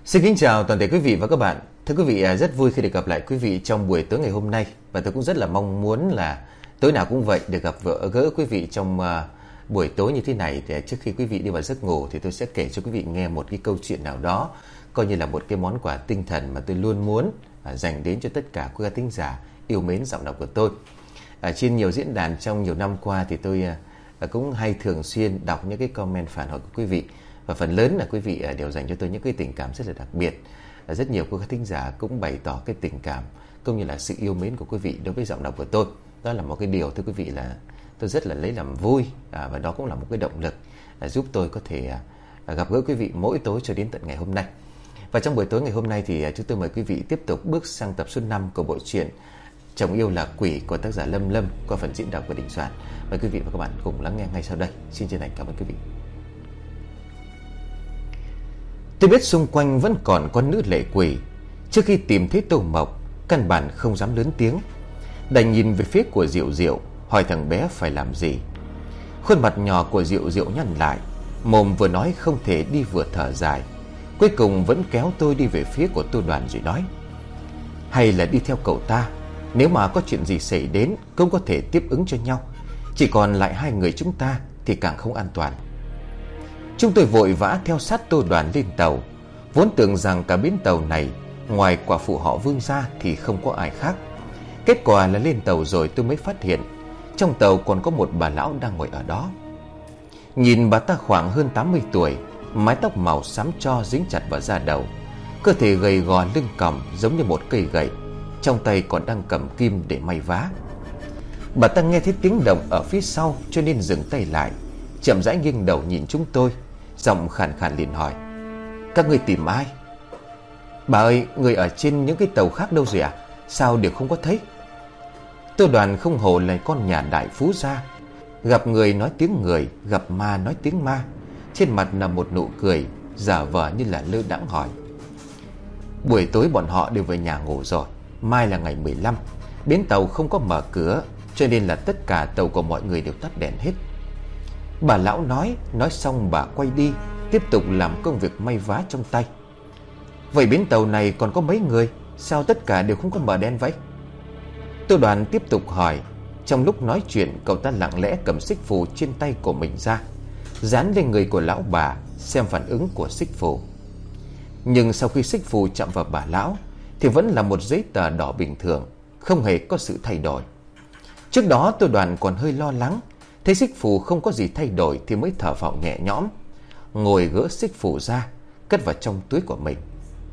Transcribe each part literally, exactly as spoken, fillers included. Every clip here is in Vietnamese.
Xin kính chào toàn thể quý vị và các bạn. Thưa quý vị, rất vui khi được gặp lại quý vị trong buổi tối ngày hôm nay. Và tôi cũng rất là mong muốn là tối nào cũng vậy, được gặp gỡ quý vị trong uh, buổi tối như thế này. Thì trước khi quý vị đi vào giấc ngủ thì tôi sẽ kể cho quý vị nghe một cái câu chuyện nào đó, coi như là một cái món quà tinh thần mà tôi luôn muốn uh, dành đến cho tất cả quý khán thính giả yêu mến giọng đọc của tôi. uh, Trên nhiều diễn đàn trong nhiều năm qua thì tôi uh, cũng hay thường xuyên đọc những cái comment phản hồi của quý vị. Và phần lớn là quý vị đều dành cho tôi những cái tình cảm rất là đặc biệt. Rất nhiều quý khán thính giả cũng bày tỏ cái tình cảm cũng như là sự yêu mến của quý vị đối với giọng đọc của tôi. Đó là một cái điều thưa quý vị là tôi rất là lấy làm vui, và đó cũng là một cái động lực giúp tôi có thể gặp gỡ quý vị mỗi tối cho đến tận ngày hôm nay. Và trong buổi tối ngày hôm nay thì chúng tôi mời quý vị tiếp tục bước sang tập số năm của bộ truyện Chồng Yêu Là Quỷ của tác giả Lâm Lâm qua phần diễn đọc của Đình Soạn. Mời quý vị và các bạn cùng lắng nghe ngay sau đây. Xin chân thành cảm ơn quý vị. Tôi biết xung quanh vẫn còn con nữ lệ quỷ. Trước khi tìm thấy Tô Mộc, căn bản không dám lớn tiếng, đành nhìn về phía của Diệu Diệu, hỏi thằng bé phải làm gì. Khuôn mặt nhỏ của Diệu Diệu nhăn lại, mồm vừa nói không thể đi vừa thở dài. Cuối cùng vẫn kéo tôi đi về phía của Tô Đoàn rồi nói: hay là đi theo cậu ta, nếu mà có chuyện gì xảy đến cũng có thể tiếp ứng cho nhau. Chỉ còn lại hai người chúng ta thì càng không an toàn. Chúng tôi vội vã theo sát Tô Đoàn lên tàu, vốn tưởng rằng cả bến tàu này ngoài quả phụ họ Vương ra thì không có ai khác. Kết quả là lên tàu rồi tôi mới phát hiện trong tàu còn có một bà lão đang ngồi ở đó. Nhìn bà ta khoảng hơn tám mươi tuổi, mái tóc màu xám tro dính chặt vào da đầu, cơ thể gầy gò lưng còng giống như một cây gậy, trong tay còn đang cầm kim để may vá. Bà ta nghe thấy tiếng động ở phía sau cho nên dừng tay lại, chậm rãi nghiêng đầu nhìn chúng tôi, giọng khàn khàn liền hỏi: các ngươi tìm ai? Bà ơi, người ở trên những cái tàu khác đâu rồi à? Sao đều không có thấy? Tô Đoàn không hổ là con nhà đại phú gia, gặp người nói tiếng người, gặp ma nói tiếng ma. Trên mặt là một nụ cười, giả vờ như là lơ đãng hỏi: buổi tối bọn họ đều về nhà ngủ rồi. Mai là ngày mười lăm, bến tàu không có mở cửa, cho nên là tất cả tàu của mọi người đều tắt đèn hết. Bà lão nói, nói xong bà quay đi, tiếp tục làm công việc may vá trong tay. Vậy bến tàu này còn có mấy người? Sao tất cả đều không có mở đèn vậy? Tô Đoàn tiếp tục hỏi. Trong lúc nói chuyện, cậu ta lặng lẽ cầm xích phù trên tay của mình ra, dán lên người của lão bà, xem phản ứng của xích phù. Nhưng sau khi xích phù chạm vào bà lão thì vẫn là một giấy tờ đỏ bình thường, không hề có sự thay đổi. Trước đó Tô Đoàn còn hơi lo lắng, thấy xích phù không có gì thay đổi thì mới thở phào nhẹ nhõm, ngồi gỡ xích phù ra, cất vào trong túi của mình.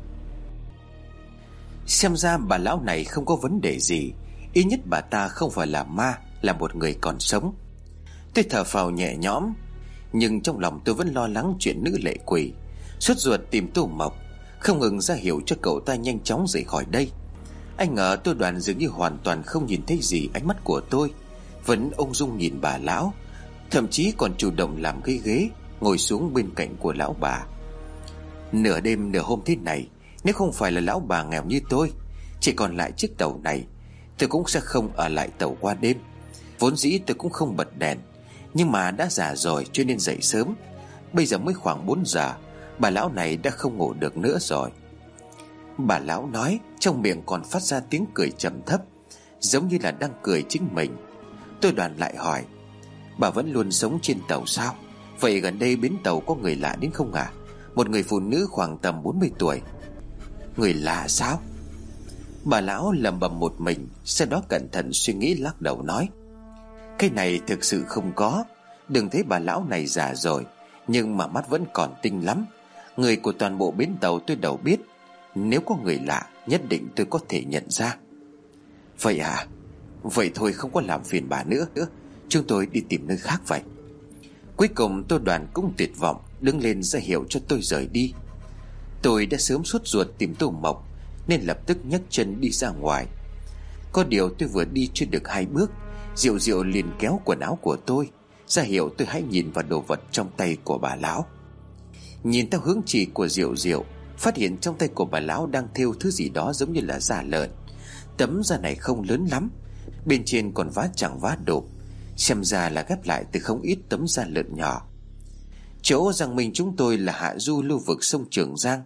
Xem ra bà lão này không có vấn đề gì, ít nhất bà ta không phải là ma, là một người còn sống. Tôi thở phào nhẹ nhõm, nhưng trong lòng tôi vẫn lo lắng chuyện nữ lệ quỷ, sốt ruột tìm Tô Mộc, không ngừng ra hiệu cho cậu ta nhanh chóng rời khỏi đây. Anh ngờ Tô Đoàn dường như hoàn toàn không nhìn thấy gì ánh mắt của tôi, vẫn ung dung nhìn bà lão, thậm chí còn chủ động làm cái ghế ngồi xuống bên cạnh của lão bà. Nửa đêm nửa hôm thế này, nếu không phải là lão bà nghèo như tôi, chỉ còn lại chiếc tàu này, tôi cũng sẽ không ở lại tàu qua đêm. Vốn dĩ tôi cũng không bật đèn, nhưng mà đã già rồi cho nên dậy sớm. Bây giờ mới khoảng bốn giờ, bà lão này đã không ngủ được nữa rồi. Bà lão nói, trong miệng còn phát ra tiếng cười trầm thấp, giống như là đang cười chính mình. Tôi Đoàn lại hỏi: bà vẫn luôn sống trên tàu sao? Vậy gần đây bến tàu có người lạ đến không à? Một người phụ nữ khoảng tầm bốn mươi tuổi. Người lạ sao? Bà lão lẩm bẩm một mình, sau đó cẩn thận suy nghĩ lắc đầu nói: cái này thực sự không có. Đừng thấy bà lão này già rồi, nhưng mà mắt vẫn còn tinh lắm. Người của toàn bộ bến tàu tôi đều biết. Nếu có người lạ, nhất định tôi có thể nhận ra. Vậy à? Vậy thôi, không có làm phiền bà nữa, chúng tôi đi tìm nơi khác vậy. Cuối cùng Tô Đoàn cũng tuyệt vọng, đứng lên ra hiệu cho tôi rời đi. Tôi đã sớm sốt ruột tìm Tô Mộc, nên lập tức nhấc chân đi ra ngoài. Có điều tôi vừa đi chưa được hai bước, Diệu Diệu liền kéo quần áo của tôi, ra hiệu tôi hãy nhìn vào đồ vật trong tay của bà lão. Nhìn theo hướng chỉ của Diệu Diệu, phát hiện trong tay của bà lão đang thêu thứ gì đó giống như là da lợn. Tấm da này không lớn lắm, bên trên còn vá chẳng vá đục, xem ra là ghép lại từ không ít tấm da lợn nhỏ. Chỗ rằng mình chúng tôi là hạ du lưu vực sông Trường Giang,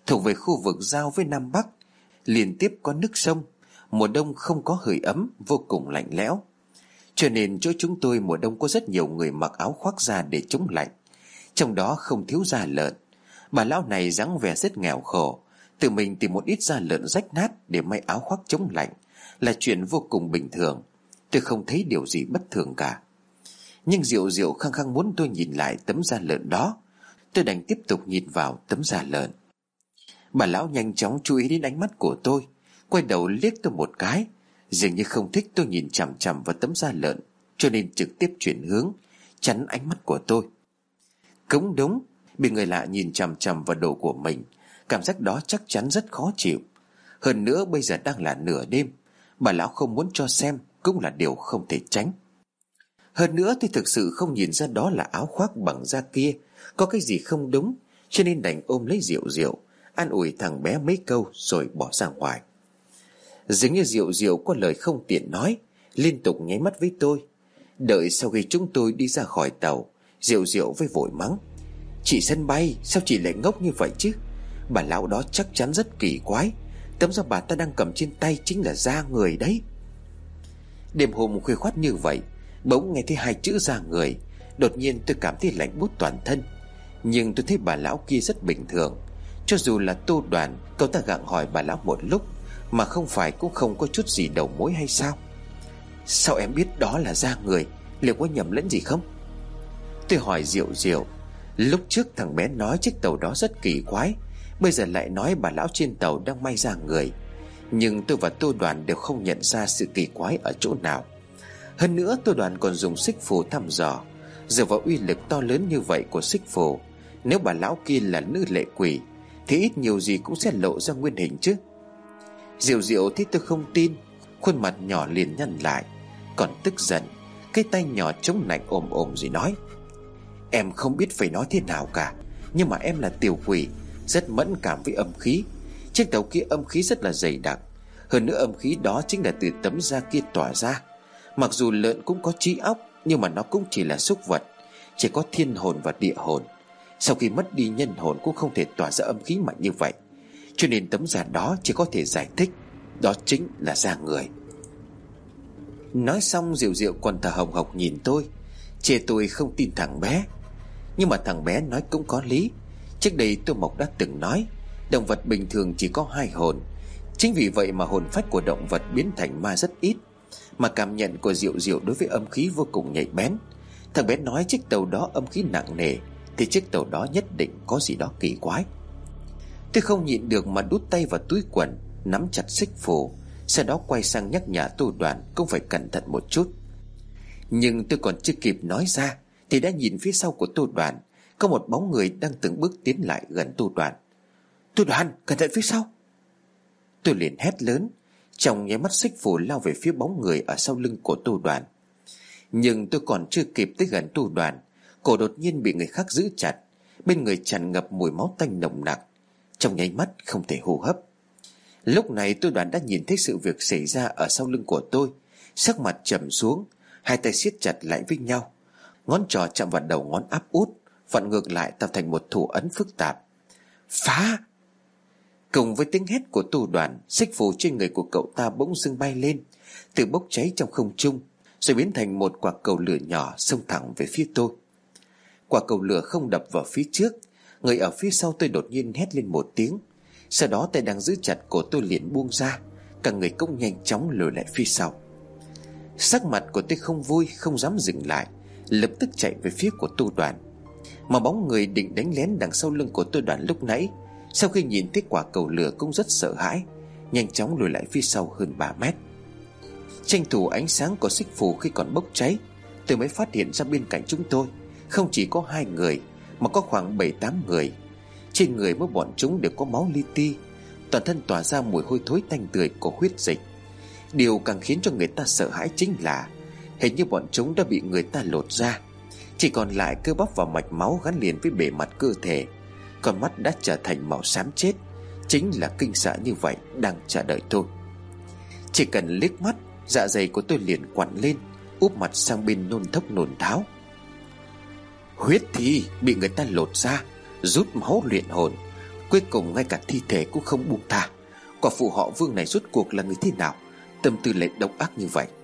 thuộc về khu vực giao với Nam Bắc, liên tiếp có nước sông. Mùa đông không có hơi ấm, vô cùng lạnh lẽo. Cho nên chỗ chúng tôi mùa đông có rất nhiều người mặc áo khoác da để chống lạnh, trong đó không thiếu da lợn. Bà lão này dáng vẻ rất nghèo khổ, tự mình tìm một ít da lợn rách nát để may áo khoác chống lạnh là chuyện vô cùng bình thường. Tôi không thấy điều gì bất thường cả. Nhưng Diệu Diệu khăng khăng muốn tôi nhìn lại tấm da lợn đó. Tôi đành tiếp tục nhìn vào tấm da lợn. Bà lão nhanh chóng chú ý đến ánh mắt của tôi, quay đầu liếc tôi một cái, dường như không thích tôi nhìn chằm chằm vào tấm da lợn, cho nên trực tiếp chuyển hướng, chắn ánh mắt của tôi. Cũng đúng, bị người lạ nhìn chằm chằm vào đồ của mình, cảm giác đó chắc chắn rất khó chịu. Hơn nữa bây giờ đang là nửa đêm, bà lão không muốn cho xem cũng là điều không thể tránh. Hơn nữa tôi thực sự không nhìn ra đó là áo khoác bằng da kia có cái gì không đúng, cho nên đành ôm lấy Diệu Diệu, an ủi thằng bé mấy câu rồi bỏ ra ngoài. Dường như Diệu Diệu có lời không tiện nói, liên tục nháy mắt với tôi. Đợi sau khi chúng tôi đi ra khỏi tàu, Diệu Diệu với vội mắng: "Chị sân bay, sao chị lại ngốc như vậy chứ? Bà lão đó chắc chắn rất kỳ quái. Tấm da bà ta đang cầm trên tay chính là da người đấy." Đêm hôm khuya khoắt như vậy, bỗng nghe thấy hai chữ da người, đột nhiên tôi cảm thấy lạnh buốt toàn thân. Nhưng tôi thấy bà lão kia rất bình thường. Cho dù là Tô Đoàn, cậu ta gặng hỏi bà lão một lúc mà không phải cũng không có chút gì đầu mối hay sao? "Sao em biết đó là da người? Liệu có nhầm lẫn gì không?" Tôi hỏi Diệu Diệu. Lúc trước thằng bé nói chiếc tàu đó rất kỳ quái, bây giờ lại nói bà lão trên tàu đang may da người. Nhưng tôi và Tô Đoàn đều không nhận ra sự kỳ quái ở chỗ nào. Hơn nữa Tô Đoàn còn dùng xích phù thăm dò. Dựa vào uy lực to lớn như vậy của xích phù, nếu bà lão kia là nữ lệ quỷ thì ít nhiều gì cũng sẽ lộ ra nguyên hình chứ. Diệu Diệu thấy tôi không tin, khuôn mặt nhỏ liền nhăn lại, còn tức giận, cái tay nhỏ chống nạnh ồm ồm rồi nói: "Em không biết phải nói thế nào cả, nhưng mà em là tiểu quỷ, rất mẫn cảm với âm khí. Chiếc tàu kia âm khí rất là dày đặc, hơn nữa âm khí đó chính là từ tấm da kia tỏa ra. Mặc dù lợn cũng có trí óc, nhưng mà nó cũng chỉ là súc vật, chỉ có thiên hồn và địa hồn. Sau khi mất đi nhân hồn cũng không thể tỏa ra âm khí mạnh như vậy, cho nên tấm da đó chỉ có thể giải thích đó chính là da người." Nói xong Diệu Diệu còn thở hồng hộc nhìn tôi, chê tôi không tin thằng bé. Nhưng mà thằng bé nói cũng có lý. Trước đây Tô Mộc đã từng nói động vật bình thường chỉ có hai hồn. Chính vì vậy mà hồn phách của động vật biến thành ma rất ít, mà cảm nhận của Diệu Diệu đối với âm khí vô cùng nhạy bén. Thằng bé nói chiếc tàu đó âm khí nặng nề thì chiếc tàu đó nhất định có gì đó kỳ quái. Tôi không nhịn được mà đút tay vào túi quần, nắm chặt xích phù, sau đó quay sang nhắc nhở Tô Đoàn cũng phải cẩn thận một chút. Nhưng tôi còn chưa kịp nói ra thì đã nhìn phía sau của Tô Đoàn có một bóng người đang từng bước tiến lại gần Tô Đoàn. "Tô Đoàn, cẩn thận phía sau!" Tôi liền hét lớn, trong nháy mắt xích phù lao về phía bóng người ở sau lưng của Tô Đoàn. Nhưng tôi còn chưa kịp tới gần Tô Đoàn, cổ đột nhiên bị người khác giữ chặt, bên người tràn ngập mùi máu tanh nồng nặc, trong nháy mắt không thể hô hấp. Lúc này Tô Đoàn đã nhìn thấy sự việc xảy ra ở sau lưng của tôi, sắc mặt trầm xuống, hai tay siết chặt lại với nhau, ngón trỏ chạm vào đầu ngón áp út, vặn ngược lại tạo thành một thủ ấn phức tạp. "Phá!" Cùng với tiếng hét của Tô Đoàn, xích phù trên người của cậu ta bỗng dưng bay lên, tự bốc cháy trong không trung, rồi biến thành một quả cầu lửa nhỏ xông thẳng về phía tôi. Quả cầu lửa không đập vào phía trước, người ở phía sau tôi đột nhiên hét lên một tiếng. Sau đó tay đang giữ chặt cổ tôi liền buông ra, cả người cũng nhanh chóng lùi lại phía sau. Sắc mặt của tôi không vui, không dám dừng lại, lập tức chạy về phía của Tô Đoàn. Mà bóng người định đánh lén đằng sau lưng của Tô Đoàn lúc nãy, sau khi nhìn thấy quả cầu lửa cũng rất sợ hãi, nhanh chóng lùi lại phía sau hơn ba mét. Tranh thủ ánh sáng của xích phù khi còn bốc cháy, tôi mới phát hiện ra bên cạnh chúng tôi không chỉ có hai người mà có khoảng bảy tám người. Trên người mỗi bọn chúng đều có máu li ti, toàn thân tỏa ra mùi hôi thối tanh tưởi của huyết dịch. Điều càng khiến cho người ta sợ hãi chính là hình như bọn chúng đã bị người ta lột ra, chỉ còn lại cơ bắp và mạch máu gắn liền với bề mặt cơ thể. Con mắt đã trở thành màu xám chết, chính là kinh sợ như vậy đang chờ đợi tôi. Chỉ cần liếc mắt, dạ dày của tôi liền quặn lên, úp mặt sang bên nôn thốc nôn tháo. Huyết thì bị người ta lột ra, rút máu luyện hồn, Cuối cùng ngay cả thi thể cũng không buông tha. Quả phụ họ Vương này rốt cuộc là người thế nào, tâm tư lại độc ác như vậy?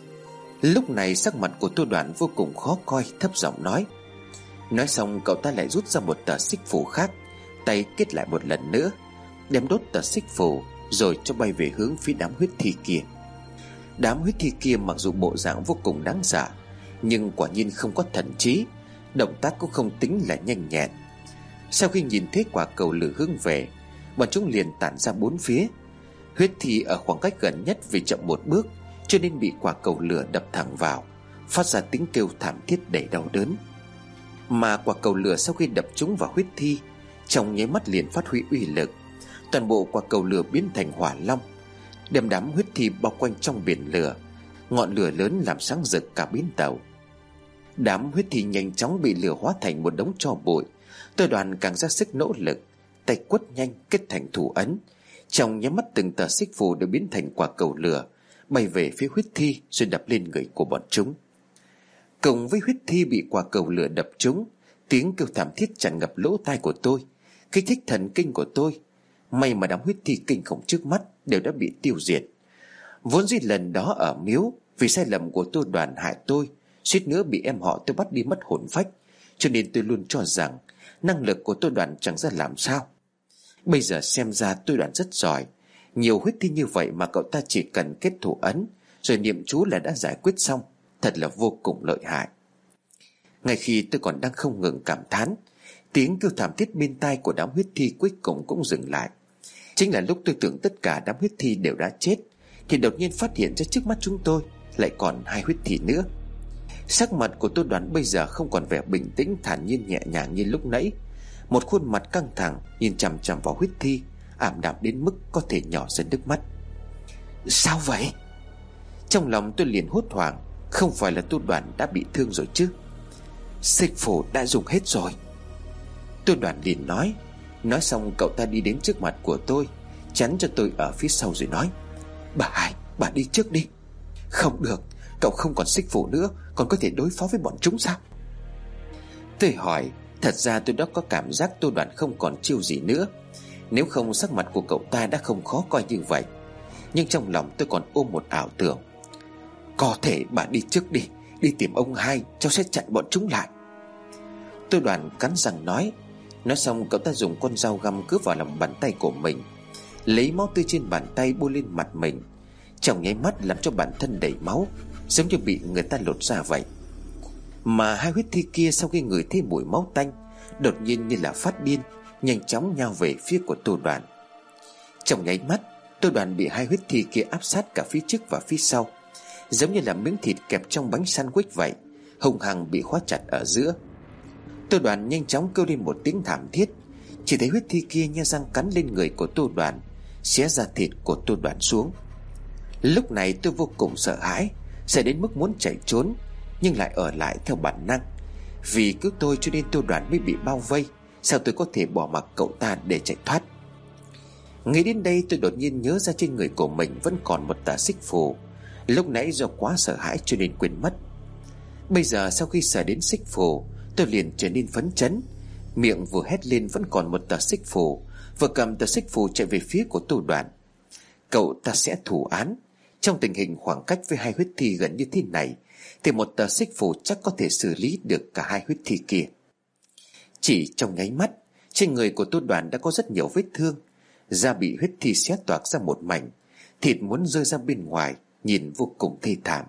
Lúc này sắc mặt của Tô Đoàn vô cùng khó coi, thấp giọng nói. Nói xong cậu ta lại rút ra một tờ xích phù khác, tay kết lại một lần nữa, đem đốt tờ xích phù rồi cho bay về hướng phía đám huyết thi kia. Đám huyết thi kia mặc dù bộ dạng vô cùng đáng sợ, nhưng quả nhiên không có thần trí, động tác cũng không tính là nhanh nhẹn. Sau khi nhìn thấy quả cầu lửa hướng về, bọn chúng liền tản ra bốn phía. Huyết thi ở khoảng cách gần nhất vì chậm một bước cho nên bị quả cầu lửa đập thẳng vào, phát ra tiếng kêu thảm thiết đầy đau đớn. Mà quả cầu lửa sau khi đập trúng vào huyết thi, trong nháy mắt liền phát huy uy lực. Toàn bộ quả cầu lửa biến thành hỏa long, đem đám huyết thi bao quanh trong biển lửa. Ngọn lửa lớn làm sáng rực cả bến tàu. Đám huyết thi nhanh chóng bị lửa hóa thành một đống tro bụi. Tôi Đoàn càng ra sức nỗ lực, tay quất nhanh kết thành thủ ấn. Trong nháy mắt từng tờ xích phù đều biến thành quả cầu lửa, bay về phía huyết thi rồi đập lên người của bọn chúng. Cùng với huyết thi bị quả cầu lửa đập trúng, tiếng kêu thảm thiết tràn ngập lỗ tai của tôi, kích thích thần kinh của tôi. May mà đám huyết thi kinh khủng trước mắt đều đã bị tiêu diệt. Vốn dĩ lần đó ở miếu, vì sai lầm của Tô Đoàn hại tôi, suýt nữa bị em họ tôi bắt đi mất hồn phách, cho nên tôi luôn cho rằng năng lực của Tô Đoàn chẳng ra làm sao. Bây giờ xem ra Tô Đoàn rất giỏi. Nhiều huyết thi như vậy mà cậu ta chỉ cần kết thủ ấn rồi niệm chú là đã giải quyết xong, thật là vô cùng lợi hại. Ngay khi tôi còn đang không ngừng cảm thán, tiếng kêu thảm thiết bên tai của đám huyết thi cuối cùng cũng dừng lại. Chính là lúc tôi tưởng tất cả đám huyết thi đều đã chết, thì đột nhiên phát hiện ra trước mắt chúng tôi lại còn hai huyết thi nữa. Sắc mặt của Tô Đoàn bây giờ không còn vẻ bình tĩnh thản nhiên nhẹ nhàng như lúc nãy. Một khuôn mặt căng thẳng nhìn chằm chằm vào huyết thi, ảm đạm đến mức có thể nhỏ ra nước mắt. Sao vậy? Trong lòng tôi liền hốt hoảng. Không phải là Tô Đoàn đã bị thương rồi chứ? Xích phù đã dùng hết rồi, Tô Đoàn liền nói. Nói xong cậu ta đi đến trước mặt của tôi, chắn cho tôi ở phía sau rồi nói. Bà Hai, bà đi trước đi. Không được, cậu không còn xích phù nữa, còn có thể đối phó với bọn chúng sao? Tôi hỏi. Thật ra tôi đã có cảm giác Tô Đoàn không còn chiêu gì nữa, nếu không sắc mặt của cậu ta đã không khó coi như vậy. Nhưng trong lòng tôi còn ôm một ảo tưởng. Có thể bà đi trước đi, đi tìm ông Hai, cháu sẽ chặn bọn chúng lại. Tô Đoàn cắn răng nói. Nói xong cậu ta dùng con dao găm cướp vào lòng bàn tay của mình, lấy máu tươi trên bàn tay bôi lên mặt mình, trong nháy mắt làm cho bản thân đầy máu, giống như bị người ta lột da vậy. Mà hai huyết thi kia sau khi ngửi thấy mùi máu tanh, đột nhiên như là phát điên, nhanh chóng nhào về phía của Tô Đoàn. Trong nháy mắt, Tô Đoàn bị hai huyết thi kia áp sát cả phía trước và phía sau, giống như là miếng thịt kẹp trong bánh sandwich vậy, hung hăng bị khóa chặt ở giữa. Tô Đoàn nhanh chóng kêu lên một tiếng thảm thiết. Chỉ thấy huyết thi kia nhe răng cắn lên người của Tô Đoàn, xé ra thịt của Tô Đoàn xuống. Lúc này tôi vô cùng sợ hãi, sợ đến mức muốn chạy trốn, nhưng lại ở lại theo bản năng. Vì cứu tôi cho nên Tô Đoàn mới bị bao vây, sao tôi có thể bỏ mặc cậu ta để chạy thoát? Nghĩ đến đây tôi đột nhiên nhớ ra trên người của mình vẫn còn một tờ xích phù. Lúc nãy do quá sợ hãi cho nên quên mất. Bây giờ sau khi sờ đến xích phù, tôi liền trở nên phấn chấn, miệng vừa hét lên vẫn còn một tờ xích phù, vừa cầm tờ xích phù chạy về phía của Tô Đoàn. Cậu ta sẽ thủ án. Trong tình hình khoảng cách với hai huyết thi gần như thế này, thì một tờ xích phù chắc có thể xử lý được cả hai huyết thi kia. Chỉ trong nháy mắt, trên người của Tô Đoàn đã có rất nhiều vết thương, da bị huyết thi xé toạc ra một mảnh, thịt muốn rơi ra bên ngoài, nhìn vô cùng thê thảm.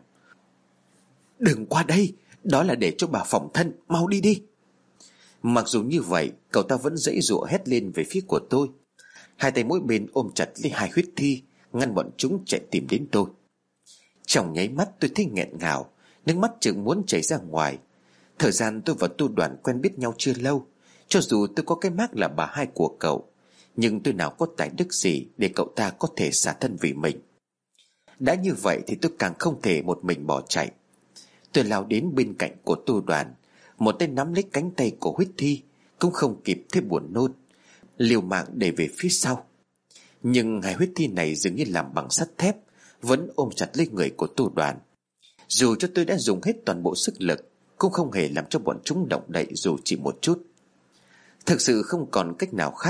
Đừng qua đây, đó là để cho bà phòng thân, mau đi đi. Mặc dù như vậy, cậu ta vẫn giãy giụa hét lên về phía của tôi, hai tay mỗi bên ôm chặt lấy hai huyết thi, ngăn bọn chúng chạy tìm đến tôi. Trong nháy mắt tôi thấy nghẹn ngào, nước mắt chừng muốn chảy ra ngoài. Thời gian tôi và Tô Đoàn quen biết nhau chưa lâu, cho dù tôi có cái mác là bà Hai của cậu, nhưng tôi nào có tài đức gì để cậu ta có thể xả thân vì mình. Đã như vậy thì tôi càng không thể một mình bỏ chạy. Tôi lao đến bên cạnh của Tô Đoàn, một tay nắm lấy cánh tay của huyết thi, cũng không kịp thấy buồn nôn, liều mạng đẩy về phía sau. Nhưng hai huyết thi này dường như làm bằng sắt thép, vẫn ôm chặt lấy người của Tô Đoàn. Dù cho tôi đã dùng hết toàn bộ sức lực, cũng không hề làm cho bọn chúng động đậy dù chỉ một chút. Thực sự không còn cách nào khác,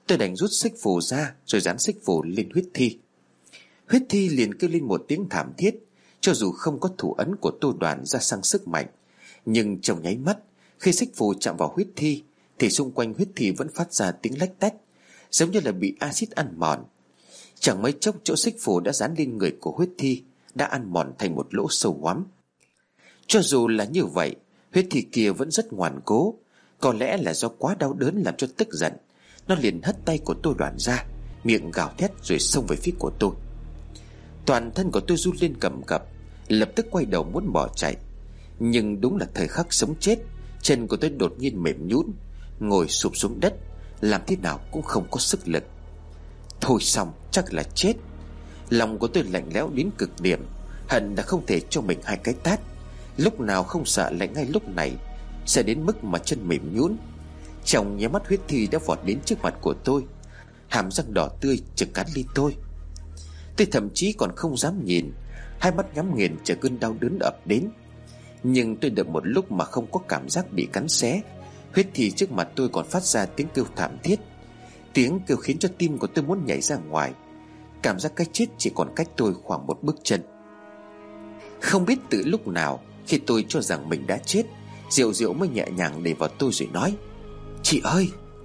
Tôi đành rút xích phù ra rồi dán xích phù lên huyết thi. Huyết thi liền kêu lên một tiếng thảm thiết. Cho dù không có thủ ấn của Tô Đoàn ra sang sức mạnh, nhưng trong nháy mắt khi xích phù chạm vào huyết thi thì xung quanh huyết thi vẫn phát ra tiếng lách tách, giống như là bị axit ăn mòn. Chẳng mấy chốc chỗ xích phù đã dán lên người của huyết thi đã ăn mòn thành một lỗ sâu hoắm. Cho dù là như vậy, huyết thi kia vẫn rất ngoan cố. Có lẽ là do quá đau đớn làm cho tức giận, nó liền hất tay của Tô Đoàn ra, miệng gào thét rồi xông về phía của tôi. Toàn thân của tôi run lên cầm cập, lập tức quay đầu muốn bỏ chạy. Nhưng đúng là thời khắc sống chết, chân của tôi đột nhiên mềm nhũn, ngồi sụp xuống đất, làm thế nào cũng không có sức lực. Thôi xong, chắc là chết. Lòng của tôi lạnh lẽo đến cực điểm, hận là không thể cho mình hai cái tát. Lúc nào không sợ lại ngay lúc này, sẽ đến mức mà chân mềm nhũn. Trong nháy mắt huyết thi đã vọt đến trước mặt của tôi, hàm răng đỏ tươi trực cắn lên tôi. Tôi thậm chí còn không dám nhìn, hai mắt nhắm nghiền chờ cơn đau đớn ập đến. Nhưng tôi đợi một lúc mà không có cảm giác bị cắn xé. Huyết thi trước mặt tôi còn phát ra tiếng kêu thảm thiết. Tiếng kêu khiến cho tim của tôi muốn nhảy ra ngoài. Cảm giác cái chết chỉ còn cách tôi khoảng một bước chân. Không biết từ lúc nào, khi tôi cho rằng mình đã chết, Diệu Diệu mới nhẹ nhàng đẩy vào tôi rồi nói: "Chị ơi!"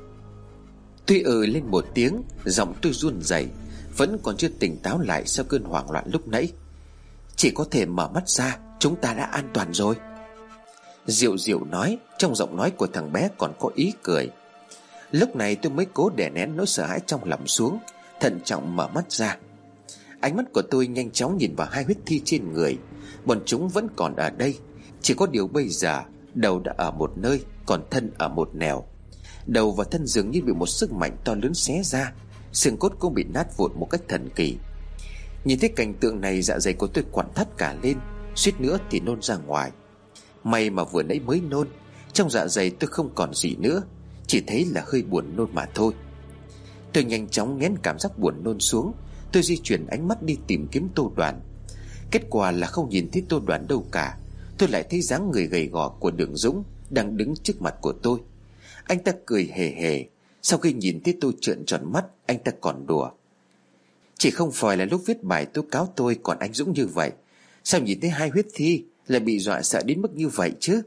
Tôi ừ lên một tiếng, giọng tôi run rẩy, vẫn còn chưa tỉnh táo lại sau cơn hoảng loạn lúc nãy. "Chị có thể mở mắt ra, chúng ta đã an toàn rồi." Diệu Diệu nói, trong giọng nói của thằng bé còn có ý cười. Lúc này tôi mới cố đè nén nỗi sợ hãi trong lòng xuống, thận trọng mở mắt ra. Ánh mắt của tôi nhanh chóng nhìn vào hai huyết thi trên người. Bọn chúng vẫn còn ở đây, chỉ có điều bây giờ đầu đã ở một nơi, còn thân ở một nẻo. Đầu và thân dường như bị một sức mạnh to lớn xé ra, xương cốt cũng bị nát vụn một cách thần kỳ. Nhìn thấy cảnh tượng này, dạ dày của tôi quặn thắt cả lên, suýt nữa thì nôn ra ngoài. May mà vừa nãy mới nôn, trong dạ dày tôi không còn gì nữa, chỉ thấy là hơi buồn nôn mà thôi. Tôi nhanh chóng nén cảm giác buồn nôn xuống. Tôi di chuyển ánh mắt đi tìm kiếm Tô Đoàn. Kết quả là không nhìn thấy Tô Đoàn đâu cả. Tôi lại thấy dáng người gầy gò của Đường Dũng đang đứng trước mặt của tôi. Anh ta cười hề hề. Sau khi nhìn thấy tôi trợn tròn mắt, anh ta còn đùa: "Chỉ không phải là lúc viết bài tố cáo tôi còn anh Dũng như vậy, sao nhìn thấy hai huyết thi lại bị dọa sợ đến mức như vậy chứ?"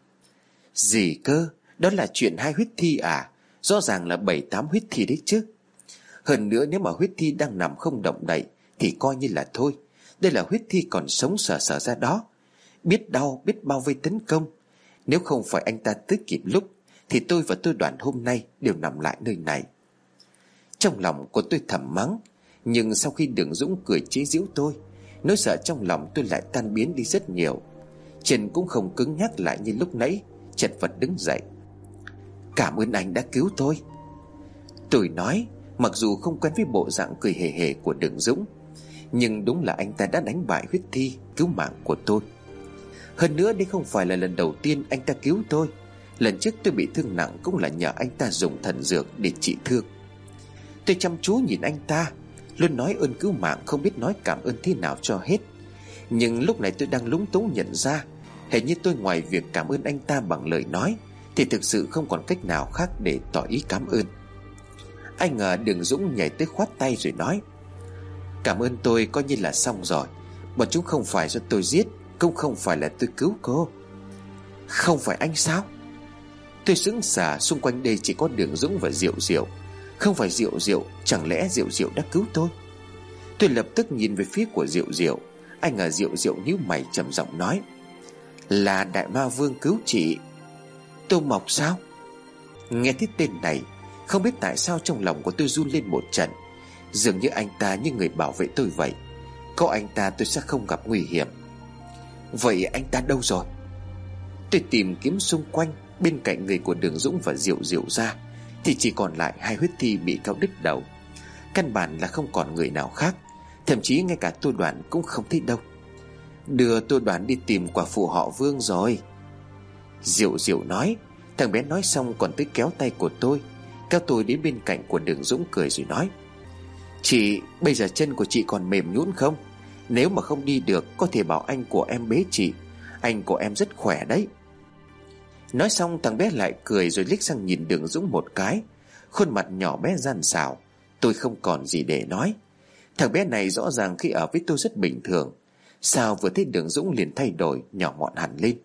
"Gì cơ? Đó là chuyện hai huyết thi à? Rõ ràng là bảy tám huyết thi đấy chứ. Hơn nữa nếu mà huyết thi đang nằm không động đậy thì coi như là thôi. Đây là huyết thi còn sống sờ sờ ra đó, biết đau biết bao vây tấn công. Nếu không phải anh ta tới kịp lúc thì tôi và Tô Đoàn hôm nay đều nằm lại nơi này." Trong lòng của tôi thầm mắng. Nhưng sau khi Đường Dũng cười chế giễu tôi, nỗi sợ trong lòng tôi lại tan biến đi rất nhiều. Chân cũng không cứng nhắc lại như lúc nãy, chật vật đứng dậy. "Cảm ơn anh đã cứu tôi," tôi nói, mặc dù không quen với bộ dạng cười hề hề của Đường Dũng. Nhưng đúng là anh ta đã đánh bại huyết thi, cứu mạng của tôi. Hơn nữa đây không phải là lần đầu tiên anh ta cứu tôi. Lần trước tôi bị thương nặng cũng là nhờ anh ta dùng thần dược để trị thương. Tôi chăm chú nhìn anh ta, luôn nói ơn cứu mạng, không biết nói cảm ơn thế nào cho hết. Nhưng lúc này tôi đang lúng túng nhận ra, hình như tôi ngoài việc cảm ơn anh ta bằng lời nói thì thực sự không còn cách nào khác để tỏ ý cảm ơn. Anh ngờ Đường Dũng nhảy tới khoát tay rồi nói: "Cảm ơn tôi coi như là xong rồi. Bọn chúng không phải do tôi giết, cũng không phải là tôi cứu cô." "Không phải anh sao?" Tôi sững sờ, xung quanh đây chỉ có Đường Dũng và Diệu Diệu. Không phải Diệu Diệu, chẳng lẽ Diệu Diệu đã cứu tôi? Tôi lập tức nhìn về phía của Diệu Diệu. Anh ngờ Diệu Diệu nhíu mày trầm giọng nói: "Là Đại Ma Vương cứu chị." "Tô Mộc sao?" Nghe thấy tên này, không biết tại sao trong lòng của tôi run lên một trận. Dường như anh ta như người bảo vệ tôi vậy. Có anh ta tôi sẽ không gặp nguy hiểm. "Vậy anh ta đâu rồi?" Tôi tìm kiếm xung quanh. Bên cạnh người của Đường Dũng và Diệu Diệu ra thì chỉ còn lại hai huyết thi bị cạo đứt đầu. Căn bản là không còn người nào khác. Thậm chí ngay cả Tô Đoàn cũng không thấy đâu. "Đưa Tô Đoàn đi tìm quả phụ họ Vương rồi," Diệu Diệu nói. Thằng bé nói xong còn tới kéo tay của tôi, kéo tôi đến bên cạnh của Đường Dũng, cười rồi nói: "Chị, bây giờ chân của chị còn mềm nhũn không? Nếu mà không đi được có thể bảo anh của em bế chị. Anh của em rất khỏe đấy." Nói xong thằng bé lại cười rồi liếc sang nhìn Đường Dũng một cái. khuôn mặt nhỏ bé gian xảo. Tôi không còn gì để nói. Thằng bé này rõ ràng khi ở với tôi rất bình thường, sao vừa thấy Đường Dũng liền thay đổi, nhỏ mọn hẳn lên.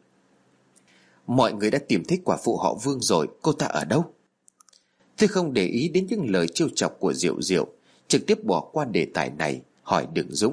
Mọi người đã tìm thấy quả phụ họ Vương rồi, cô ta ở đâu? Tôi không để ý đến những lời trêu chọc của Diệu Diệu, trực tiếp bỏ qua đề tài này, hỏi Đường Dũng.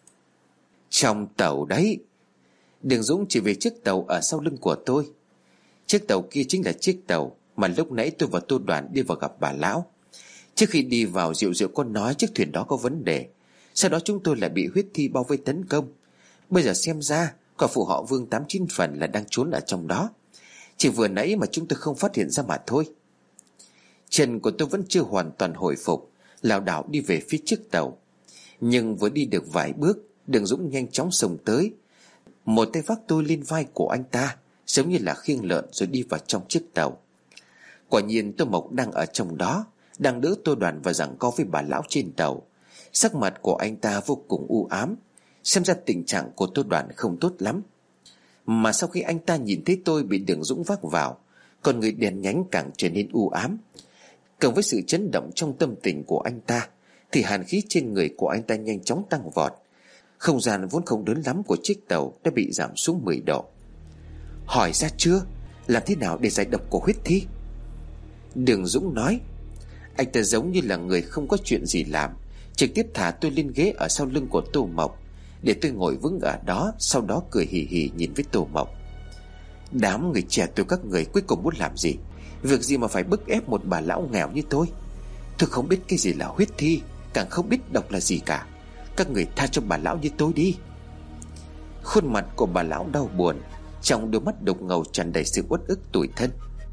Trong tàu đấy. Đường Dũng chỉ về chiếc tàu ở sau lưng của tôi. Chiếc tàu kia chính là chiếc tàu mà lúc nãy tôi và Tô Đoàn đi vào gặp bà lão. Trước khi đi vào, Diệu Diệu có nói chiếc thuyền đó có vấn đề. Sau đó chúng tôi lại bị huyết thi bao vây tấn công. Bây giờ xem ra quả phụ họ Vương tám chín phần là đang trốn ở trong đó. Chỉ vừa nãy mà chúng tôi không phát hiện ra mà thôi. Chân của tôi vẫn chưa hoàn toàn hồi phục, lảo đảo đi về phía chiếc tàu. Nhưng vừa đi được vài bước, Đường Dũng nhanh chóng xông tới, một tay vác tôi lên vai của anh ta, giống như là khiêng lợn, rồi đi vào trong chiếc tàu. Quả nhiên Tô Mộc đang ở trong đó, đang đỡ Tô Đoàn và giằng co với bà lão trên tàu. Sắc mặt của anh ta vô cùng u ám, xem ra tình trạng của Tô Đoàn không tốt lắm. Mà sau khi anh ta nhìn thấy tôi bị Đường Dũng vác vào, con người đèn nhánh càng trở nên u ám. Cộng với sự chấn động trong tâm tình của anh ta, thì hàn khí trên người của anh ta nhanh chóng tăng vọt. Không gian vốn không lớn lắm của chiếc tàu đã bị giảm xuống mười độ. Hỏi ra chưa? Làm thế nào để giải độc của huyết thi? Đường Dũng nói. Anh ta giống như là người không có chuyện gì làm, trực tiếp thả tôi lên ghế ở sau lưng của Tô Mộc, để tôi ngồi vững ở đó. Sau đó cười hì hì nhìn với Tô Mộc. Đám người trẻ tuổi các người cuối cùng muốn làm gì? Việc gì mà phải bức ép một bà lão nghèo như tôi? Tôi không biết cái gì là huyết thi, càng không biết độc là gì cả. Các người tha cho bà lão như tôi đi. Khuôn mặt của bà lão đau buồn, trong đôi mắt đục ngầu tràn đầy sự uất ức tủi thân.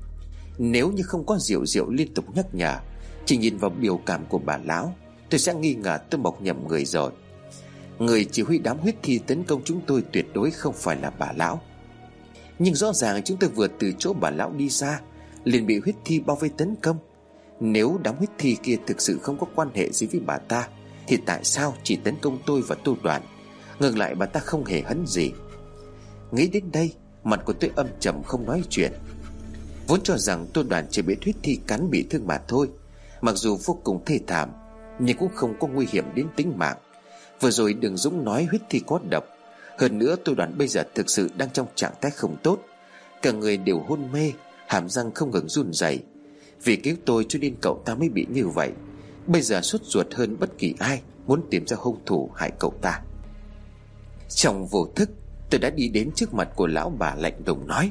Nếu như không có Diệu Diệu liên tục nhắc nhở, chỉ nhìn vào biểu cảm của bà lão, tôi sẽ nghi ngờ tôi mộc nhầm người rồi. Người chỉ huy đám huyết thi tấn công chúng tôi tuyệt đối không phải là bà lão. Nhưng rõ ràng chúng tôi vừa từ chỗ bà lão đi xa, liền bị huyết thi bao vây tấn công. Nếu đám huyết thi kia thực sự không có quan hệ gì với bà ta, thì tại sao chỉ tấn công tôi và Tô Đoàn, ngược lại bà ta không hề hấn gì? Nghĩ đến đây, mặt của tôi âm trầm không nói chuyện. Vốn cho rằng Tô Đoàn chỉ bị huyết thi cắn bị thương mà thôi, mặc dù vô cùng thê thảm, nhưng cũng không có nguy hiểm đến tính mạng. Vừa rồi Đường Dũng nói huyết thi có độc, hơn nữa Tô Đoàn bây giờ thực sự đang trong trạng thái không tốt, cả người đều hôn mê, hàm răng không ngừng run rẩy. Vì cứu tôi cho nên cậu ta mới bị như vậy. Bây giờ sốt ruột hơn bất kỳ ai, muốn tìm ra hung thủ hại cậu ta. Trong vô thức, tôi đã đi đến trước mặt của lão bà, lạnh lùng nói.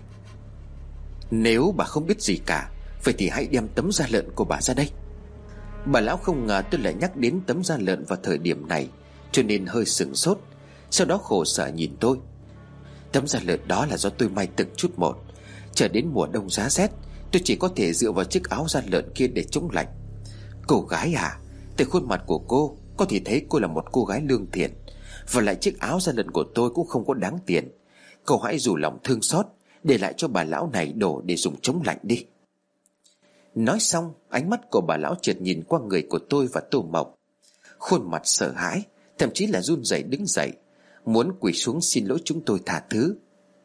Nếu bà không biết gì cả, vậy thì hãy đem tấm da lợn của bà ra đây. Bà lão không ngờ tôi lại nhắc đến tấm da lợn vào thời điểm này, cho nên hơi sửng sốt. Sau đó khổ sở nhìn tôi. Tấm da lợn đó là do tôi may từng chút một. Chờ đến mùa đông giá rét, tôi chỉ có thể dựa vào chiếc áo da lợn kia để chống lạnh. Cô gái à, từ khuôn mặt của cô có thể thấy cô là một cô gái lương thiện. Và lại chiếc áo da lợn của tôi cũng không có đáng tiền. Cô hãy dù lòng thương xót, để lại cho bà lão này đổ để dùng chống lạnh đi. Nói xong, ánh mắt của bà lão chợt nhìn qua người của tôi và Tô Mộc. Khuôn mặt sợ hãi, thậm chí là run rẩy đứng dậy, muốn quỳ xuống xin lỗi chúng tôi tha thứ.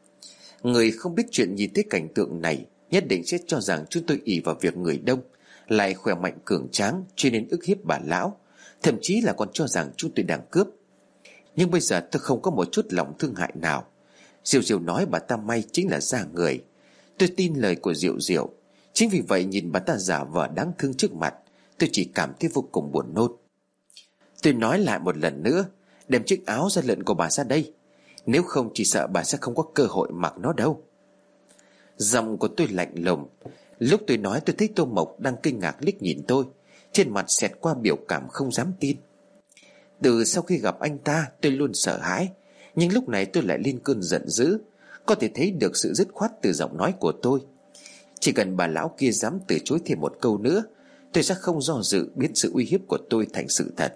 Người không biết chuyện nhìn thấy cảnh tượng này nhất định sẽ cho rằng chúng tôi ỷ vào việc người đông, lại khỏe mạnh cường tráng, cho nên ức hiếp bà lão, thậm chí là còn cho rằng chúng tôi đang cướp. Nhưng bây giờ tôi không có một chút lòng thương hại nào. Diệu Diệu nói bà ta may chính là da người. Tôi tin lời của Diệu Diệu. Chính vì vậy nhìn bà ta giả vờ đáng thương trước mặt, tôi chỉ cảm thấy vô cùng buồn nôn. Tôi nói lại một lần nữa, đem chiếc áo da lợn của bà ra đây, nếu không chỉ sợ bà sẽ không có cơ hội mặc nó đâu. Giọng của tôi lạnh lùng. Lúc tôi nói tôi thấy Tô Mộc đang kinh ngạc liếc nhìn tôi, trên mặt xẹt qua biểu cảm không dám tin. Từ sau khi gặp anh ta tôi luôn sợ hãi, nhưng lúc này tôi lại lên cơn giận dữ. Có thể thấy được sự dứt khoát từ giọng nói của tôi. Chỉ cần bà lão kia dám từ chối thêm một câu nữa, tôi sẽ không do dự biến sự uy hiếp của tôi thành sự thật.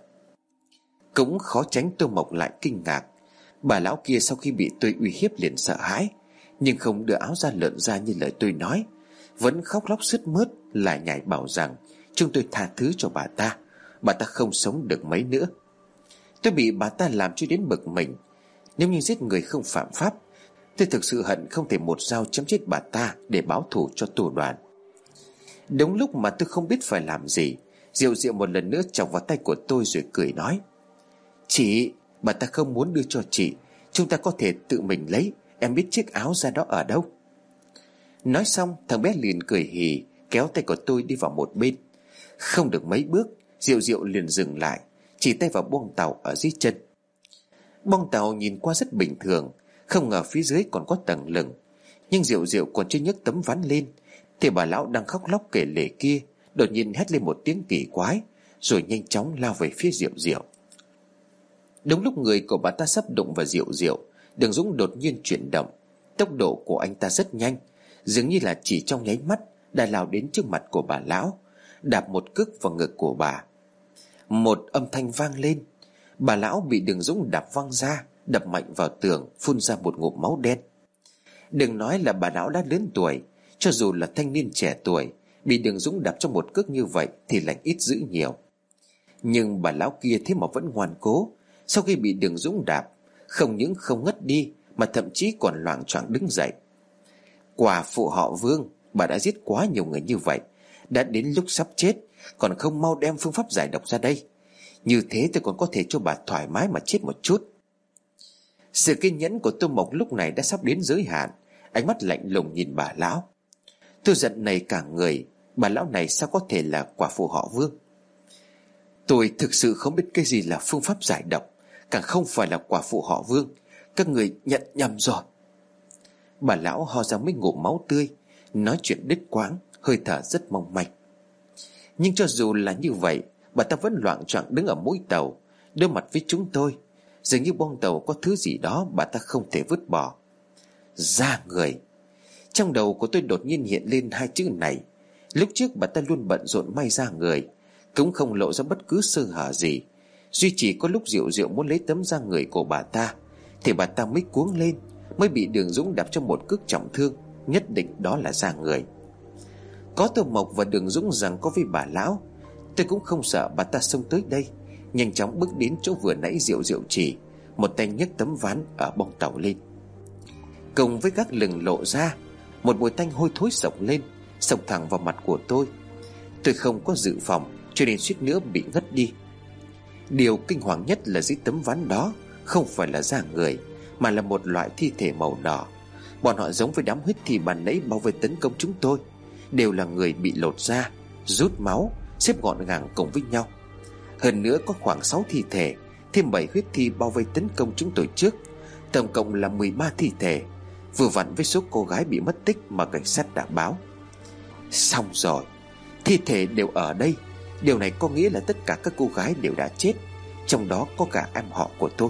Cũng khó tránh Tô Mộc lại kinh ngạc. Bà lão kia sau khi bị tôi uy hiếp liền sợ hãi, nhưng không đưa áo da lợn ra như lời tôi nói, vẫn khóc lóc sướt mướt, lại nhảy bảo rằng chúng tôi tha thứ cho bà ta, bà ta không sống được mấy nữa. Tôi bị bà ta làm cho đến bực mình. Nếu như giết người không phạm pháp, tôi thực sự hận không thể một dao chém chết bà ta để báo thù cho Tô Đoàn. Đúng lúc mà tôi không biết phải làm gì, Diệu Diệu một lần nữa chọc vào tay của tôi rồi cười nói: Chị, bà ta không muốn đưa cho chị, chúng ta có thể tự mình lấy. Em biết chiếc áo da đó ở đâu. Nói xong thằng bé liền cười hì, kéo tay của tôi đi vào một bên. Không được mấy bước, Diệu Diệu liền dừng lại, chỉ tay vào boong tàu ở dưới chân. Boong tàu nhìn qua rất bình thường, không ngờ phía dưới còn có tầng lửng. Nhưng Diệu Diệu còn chưa nhấc tấm ván lên thì bà lão đang khóc lóc kể lể kia đột nhiên hét lên một tiếng kỳ quái, rồi nhanh chóng lao về phía Diệu Diệu. Đúng lúc người của bà ta sắp đụng vào Diệu Diệu, Đường Dũng đột nhiên chuyển động. Tốc độ của anh ta rất nhanh, dường như là chỉ trong nháy mắt đã lao đến trước mặt của bà lão, đạp một cước vào ngực của bà. Một âm thanh vang lên, bà lão bị Đường Dũng đạp văng ra, đập mạnh vào tường, phun ra một ngụm máu đen. Đừng nói là bà lão đã lớn tuổi, cho dù là thanh niên trẻ tuổi, bị Đường Dũng đạp trong một cước như vậy thì lành ít dữ nhiều. Nhưng bà lão kia thế mà vẫn ngoan cố. Sau khi bị Đường Dũng đạp, không những không ngất đi mà thậm chí còn loạng choạng đứng dậy. Quả phụ họ Vương, bà đã giết quá nhiều người như vậy, đã đến lúc sắp chết, còn không mau đem phương pháp giải độc ra đây. Như thế tôi còn có thể cho bà thoải mái mà chết một chút. Sự kiên nhẫn của Tô Mộc lúc này đã sắp đến giới hạn, ánh mắt lạnh lùng nhìn bà lão. Tôi giận này cả người, bà lão này sao có thể là quả phụ họ Vương? Tôi thực sự không biết cái gì là phương pháp giải độc, càng không phải là quả phụ họ Vương. Các người nhận nhầm rồi. Bà lão ho ra mấy ngụm máu tươi, nói chuyện đứt quãng, hơi thở rất mong manh. Nhưng cho dù là như vậy, bà ta vẫn loạng choạng đứng ở mũi tàu, đối mặt với chúng tôi. Dường như boong tàu có thứ gì đó bà ta không thể vứt bỏ. Da người. Trong đầu của tôi đột nhiên hiện lên hai chữ này. Lúc trước bà ta luôn bận rộn may da người, cũng không lộ ra bất cứ sơ hở gì. Duy chỉ có lúc Diệu Diệu muốn lấy tấm da người của bà ta thì bà ta mới cuống lên, mới bị Đường Dũng đạp cho một cước trọng thương. Nhất định đó là da người. Có Tô Mộc và Đường Dũng rằng có với bà lão, tôi cũng không sợ bà ta xông tới đây. Nhanh chóng bước đến chỗ vừa nãy Diệu Diệu chỉ, một tay nhấc tấm ván ở boong tàu lên. Cùng với các lừng lộ ra, một mùi tanh hôi thối sộc lên, xộc thẳng vào mặt của tôi. Tôi không có dự phòng cho nên suýt nữa bị ngất đi. Điều kinh hoàng nhất là dưới tấm ván đó không phải là da người, mà là một loại thi thể màu đỏ. Bọn họ giống với đám huyết thi ban nãy bao vây tấn công chúng tôi, đều là người bị lột da, rút máu, xếp gọn gàng cùng với nhau. Hơn nữa có khoảng sáu thi thể, thêm bảy huyết thi bao vây tấn công chúng tôi trước. Tổng cộng là mười ba thi thể, vừa vặn với số cô gái bị mất tích mà cảnh sát đã báo. Xong rồi, thi thể đều ở đây. Điều này có nghĩa là tất cả các cô gái đều đã chết, trong đó có cả em họ của tôi.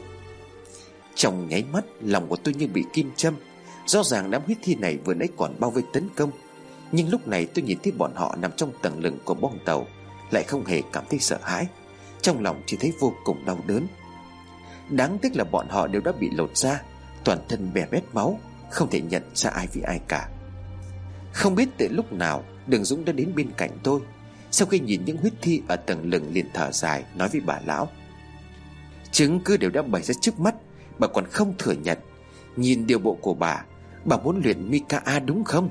Trong nháy mắt, lòng của tôi như bị kim châm. Rõ ràng đám huyết thi này vừa nãy còn bao vây tấn công, nhưng lúc này tôi nhìn thấy bọn họ nằm trong tầng lừng của boong tàu, lại không hề cảm thấy sợ hãi, trong lòng chỉ thấy vô cùng đau đớn. Đáng tiếc là bọn họ đều đã bị lột da, toàn thân bè bét máu, không thể nhận ra ai với ai cả. Không biết từ lúc nào Đường Dũng đã đến bên cạnh tôi. Sau khi nhìn những huyết thi ở tầng lừng liền thở dài, nói với bà lão: Chứng cứ đều đã bày ra trước mắt, bà còn không thừa nhận. Nhìn điều bộ của bà, bà muốn luyện Mika đúng không?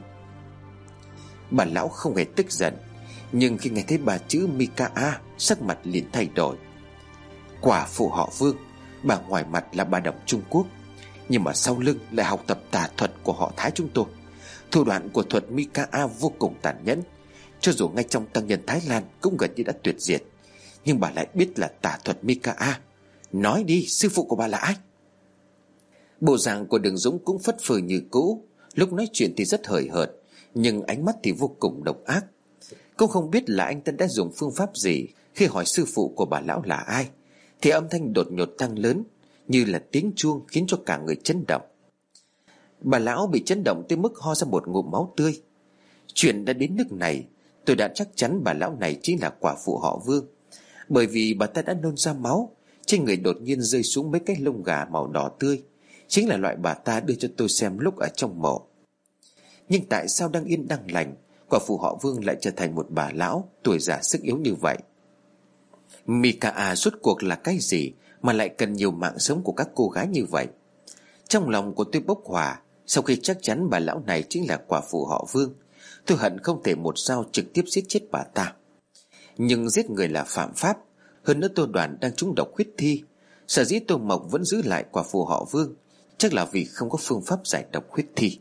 Bà lão không hề tức giận, nhưng khi nghe thấy bà chữ Mika, sắc mặt liền thay đổi. Quả phụ họ Vương, bà ngoài mặt là bà đọc Trung Quốc, nhưng mà sau lưng lại học tập tà thuật của họ Thái chúng tôi. Thủ đoạn của thuật Mika vô cùng tàn nhẫn, cho dù ngay trong tăng nhân Thái Lan cũng gần như đã tuyệt diệt. Nhưng bà lại biết là tà thuật Mika. Nói đi, sư phụ của bà là ai? Bộ dạng của Đường Dũng cũng phất phơ như cũ, lúc nói chuyện thì rất hời hợt, nhưng ánh mắt thì vô cùng độc ác. Cũng không biết là anh ta đã dùng phương pháp gì. Khi hỏi sư phụ của bà lão là ai thì âm thanh đột ngột tăng lớn, như là tiếng chuông, khiến cho cả người chấn động. Bà lão bị chấn động tới mức ho ra một ngụm máu tươi. Chuyện đã đến nước này, tôi đã chắc chắn bà lão này chính là quả phụ họ Vương, bởi vì bà ta đã nôn ra máu, trên người đột nhiên rơi xuống mấy cái lông gà màu đỏ tươi, chính là loại bà ta đưa cho tôi xem lúc ở trong mộ. Nhưng tại sao đang yên đang lành, quả phụ họ Vương lại trở thành một bà lão tuổi già sức yếu như vậy? Mika rốt cuộc là cái gì mà lại cần nhiều mạng sống của các cô gái như vậy? Trong lòng của tôi bốc hỏa. Sau khi chắc chắn bà lão này chính là quả phụ họ Vương, Tôi hận không thể một dao trực tiếp giết chết bà ta. Nhưng giết người là phạm pháp. Hơn nữa Tô Đoàn đang trúng độc huyết thi. Sở dĩ Tô Mộc vẫn giữ lại quả phù họ Vương, chắc là vì không có phương pháp giải độc huyết thi.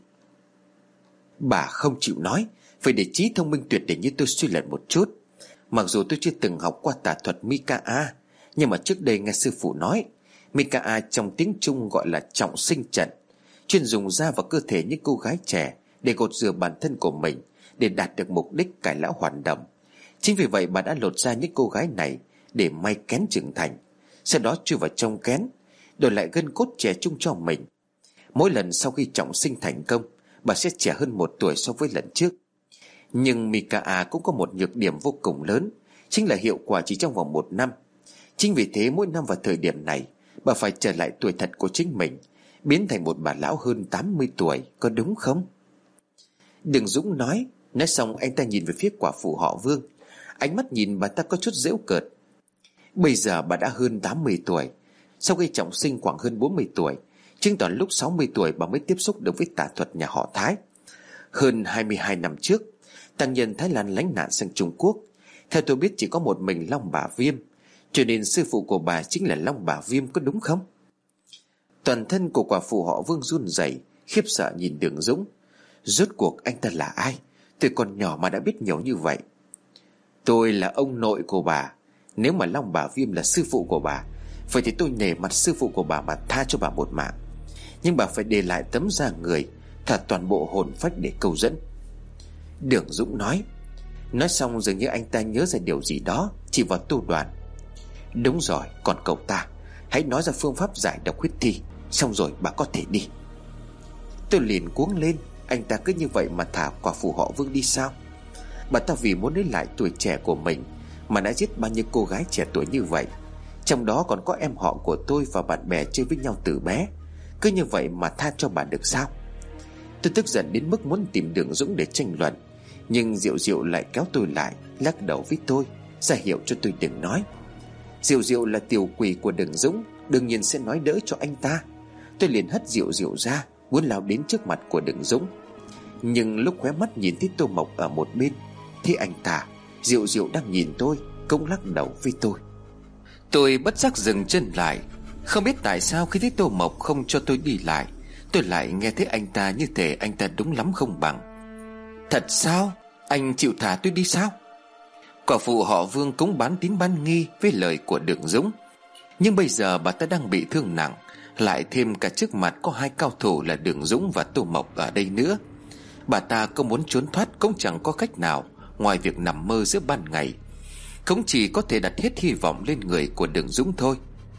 Bà không chịu nói, phải để trí thông minh tuyệt đỉnh như tôi suy luận một chút. Mặc dù tôi chưa từng học qua tà thuật Mika, nhưng mà trước đây nghe sư phụ nói Mika trong tiếng Trung gọi là trọng sinh trận, chuyên dùng da và cơ thể những cô gái trẻ để gột rửa bản thân của mình, để đạt được mục đích cải lão hoàn đồng. Chính vì vậy bà đã lột ra những cô gái này để may kén trưởng thành, sau đó chui vào trong kén, đổi lại gân cốt trẻ trung cho mình. Mỗi lần sau khi trọng sinh thành công, bà sẽ trẻ hơn một tuổi so với lần trước. Nhưng Mika cũng có một nhược điểm vô cùng lớn, chính là hiệu quả chỉ trong vòng một năm. Chính vì thế mỗi năm vào thời điểm này, bà phải trở lại tuổi thật của chính mình, biến thành một bà lão hơn tám mươi tuổi, có đúng không? Đường Dũng nói. Nói xong anh ta nhìn về phía quả phụ họ Vương. Ánh mắt nhìn bà ta có chút giễu cợt. Bây giờ bà đã hơn tám mươi tuổi, sau khi trọng sinh khoảng hơn bốn mươi tuổi, chứng tỏ lúc sáu mươi tuổi bà mới tiếp xúc được với tà thuật nhà họ Thái. Hơn hai mươi hai năm trước, tăng nhân Thái Lan lánh nạn sang Trung Quốc. Theo tôi biết chỉ có một mình Long Bà Viêm, cho nên sư phụ của bà chính là Long Bà Viêm, có đúng không? Toàn thân của quả phụ họ Vương run rẩy, khiếp sợ nhìn Đường Dũng. Rốt cuộc anh ta là ai? Tôi còn nhỏ mà đã biết nhiều như vậy. Tôi là ông nội của bà. Nếu mà Long Bà Viêm là sư phụ của bà, vậy thì tôi nể mặt sư phụ của bà mà tha cho bà một mạng. Nhưng bà phải để lại tấm da người, thả toàn bộ hồn phách để câu dẫn. Đường Dũng nói. Nói xong dường như anh ta nhớ ra điều gì đó, chỉ vào Tô Đoàn. Đúng rồi, còn cậu ta, hãy nói ra phương pháp giải độc huyết thi, xong rồi bà có thể đi. Tôi liền cuống lên. Anh ta cứ như vậy mà thả quả phù họ Vương đi sao? Bà ta vì muốn lấy lại tuổi trẻ của mình mà đã giết bao nhiêu cô gái trẻ tuổi như vậy, trong đó còn có em họ của tôi và bạn bè chơi với nhau từ bé. Cứ như vậy mà tha cho bà được sao? Tôi tức giận đến mức muốn tìm Đường Dũng để tranh luận, nhưng Diệu Diệu lại kéo tôi lại, lắc đầu với tôi, ra hiệu cho tôi đừng nói. Diệu Diệu là tiểu quỷ của Đường Dũng, đương nhiên sẽ nói đỡ cho anh ta. Tôi liền hất Diệu Diệu ra, muốn lao đến trước mặt của Đường Dũng. Nhưng lúc khóe mắt nhìn thấy Tô Mộc ở một bên, thì anh ta, Diệu Diệu đang nhìn tôi, cũng lắc đầu với tôi. Tôi bất giác dừng chân lại. Không biết tại sao khi thấy Tô Mộc không cho tôi đi lại, tôi lại nghe thấy anh ta như thể anh ta đúng lắm không bằng. Thật sao? Anh chịu thả tôi đi sao? Quả phụ họ Vương cũng bán tín bán nghi với lời của Đường Dũng. Nhưng bây giờ bà ta đang bị thương nặng, lại thêm cả trước mặt có hai cao thủ là Đường Dũng và Tô Mộc ở đây nữa. Bà ta có muốn trốn thoát cũng chẳng có cách nào ngoài việc nằm mơ giữa ban ngày. Cũng chỉ có thể đặt hết hy vọng lên người của Đường Dũng thôi.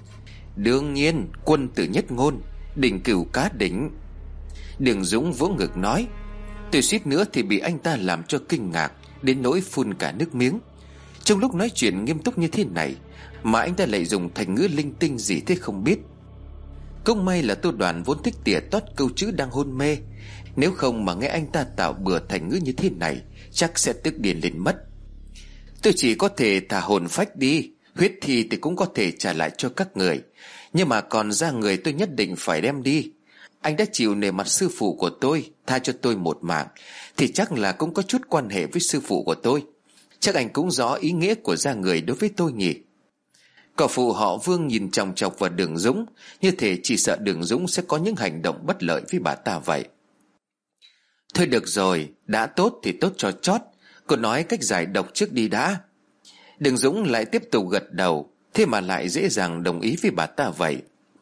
Đương nhiên, quân tử nhất ngôn, đỉnh cửu cá đỉnh. Đường Dũng vỗ ngực nói. Tôi suýt nữa thì bị anh ta làm cho kinh ngạc đến nỗi phun cả nước miếng. Trong lúc nói chuyện nghiêm túc như thế này mà anh ta lại dùng thành ngữ linh tinh gì thế không biết. Cũng may là Tô Đoàn vốn thích tỉa tót câu chữ đang hôn mê, nếu không mà nghe anh ta tạo bừa thành ngữ như thế này chắc sẽ tức điên lên mất. Tôi chỉ có thể thả hồn phách đi, huyết thi thì cũng có thể trả lại cho các người, nhưng mà còn da người tôi nhất định phải đem đi. Anh đã chịu nể mặt sư phụ của tôi, tha cho tôi một mạng, thì chắc là cũng có chút quan hệ với sư phụ của tôi. Chắc anh cũng rõ ý nghĩa của da người đối với tôi nhỉ? Cậu phụ họ Vương nhìn chòng chọc vào Đường Dũng, như thể chỉ sợ Đường Dũng sẽ có những hành động bất lợi với bà ta vậy. Thôi được rồi, đã tốt thì tốt cho chót, cô nói cách giải độc trước đi đã. Đường Dũng lại tiếp tục gật đầu, thế mà lại dễ dàng đồng ý với bà ta vậy.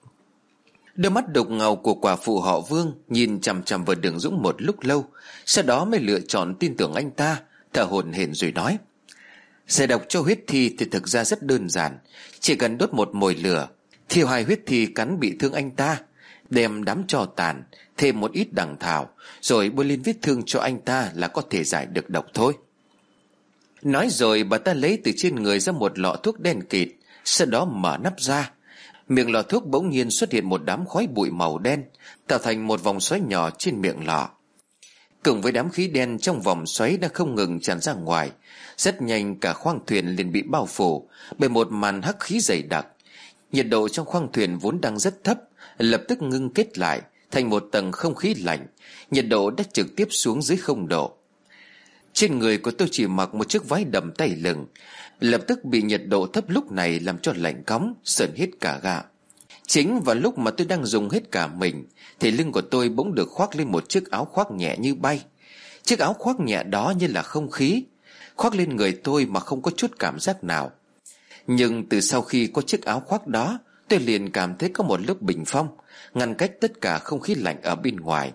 Đôi mắt đục ngầu của quả phụ họ Vương nhìn chằm chằm vào Đường Dũng một lúc lâu, sau đó mới lựa chọn tin tưởng anh ta, thở hổn hển rồi nói. Giải độc cho huyết thi thì thực ra rất đơn giản, chỉ cần đốt một mồi lửa, thiêu hai huyết thi cắn bị thương anh ta, đem đám tro tàn, thêm một ít đằng thảo, rồi bôi lên vết thương cho anh ta là có thể giải được độc thôi. Nói rồi bà ta lấy từ trên người ra một lọ thuốc đen kịt, sau đó mở nắp ra. Miệng lọ thuốc bỗng nhiên xuất hiện một đám khói bụi màu đen, tạo thành một vòng xoáy nhỏ trên miệng lọ. Cùng với đám khí đen trong vòng xoáy đã không ngừng tràn ra ngoài, rất nhanh cả khoang thuyền liền bị bao phủ bởi một màn hắc khí dày đặc. Nhiệt độ trong khoang thuyền vốn đang rất thấp, lập tức ngưng kết lại thành một tầng không khí lạnh, nhiệt độ đã trực tiếp xuống dưới không độ. Trên người của tôi chỉ mặc một chiếc váy đầm tay lửng, lập tức bị nhiệt độ thấp lúc này làm cho lạnh cóng, sởn hết cả gai. Chính vào lúc mà tôi đang dùng hết cả mình thì lưng của tôi bỗng được khoác lên một chiếc áo khoác nhẹ như bay. Chiếc áo khoác nhẹ đó như là không khí, khoác lên người tôi mà không có chút cảm giác nào. Nhưng từ sau khi có chiếc áo khoác đó, tôi liền cảm thấy có một lớp bình phong ngăn cách tất cả không khí lạnh ở bên ngoài.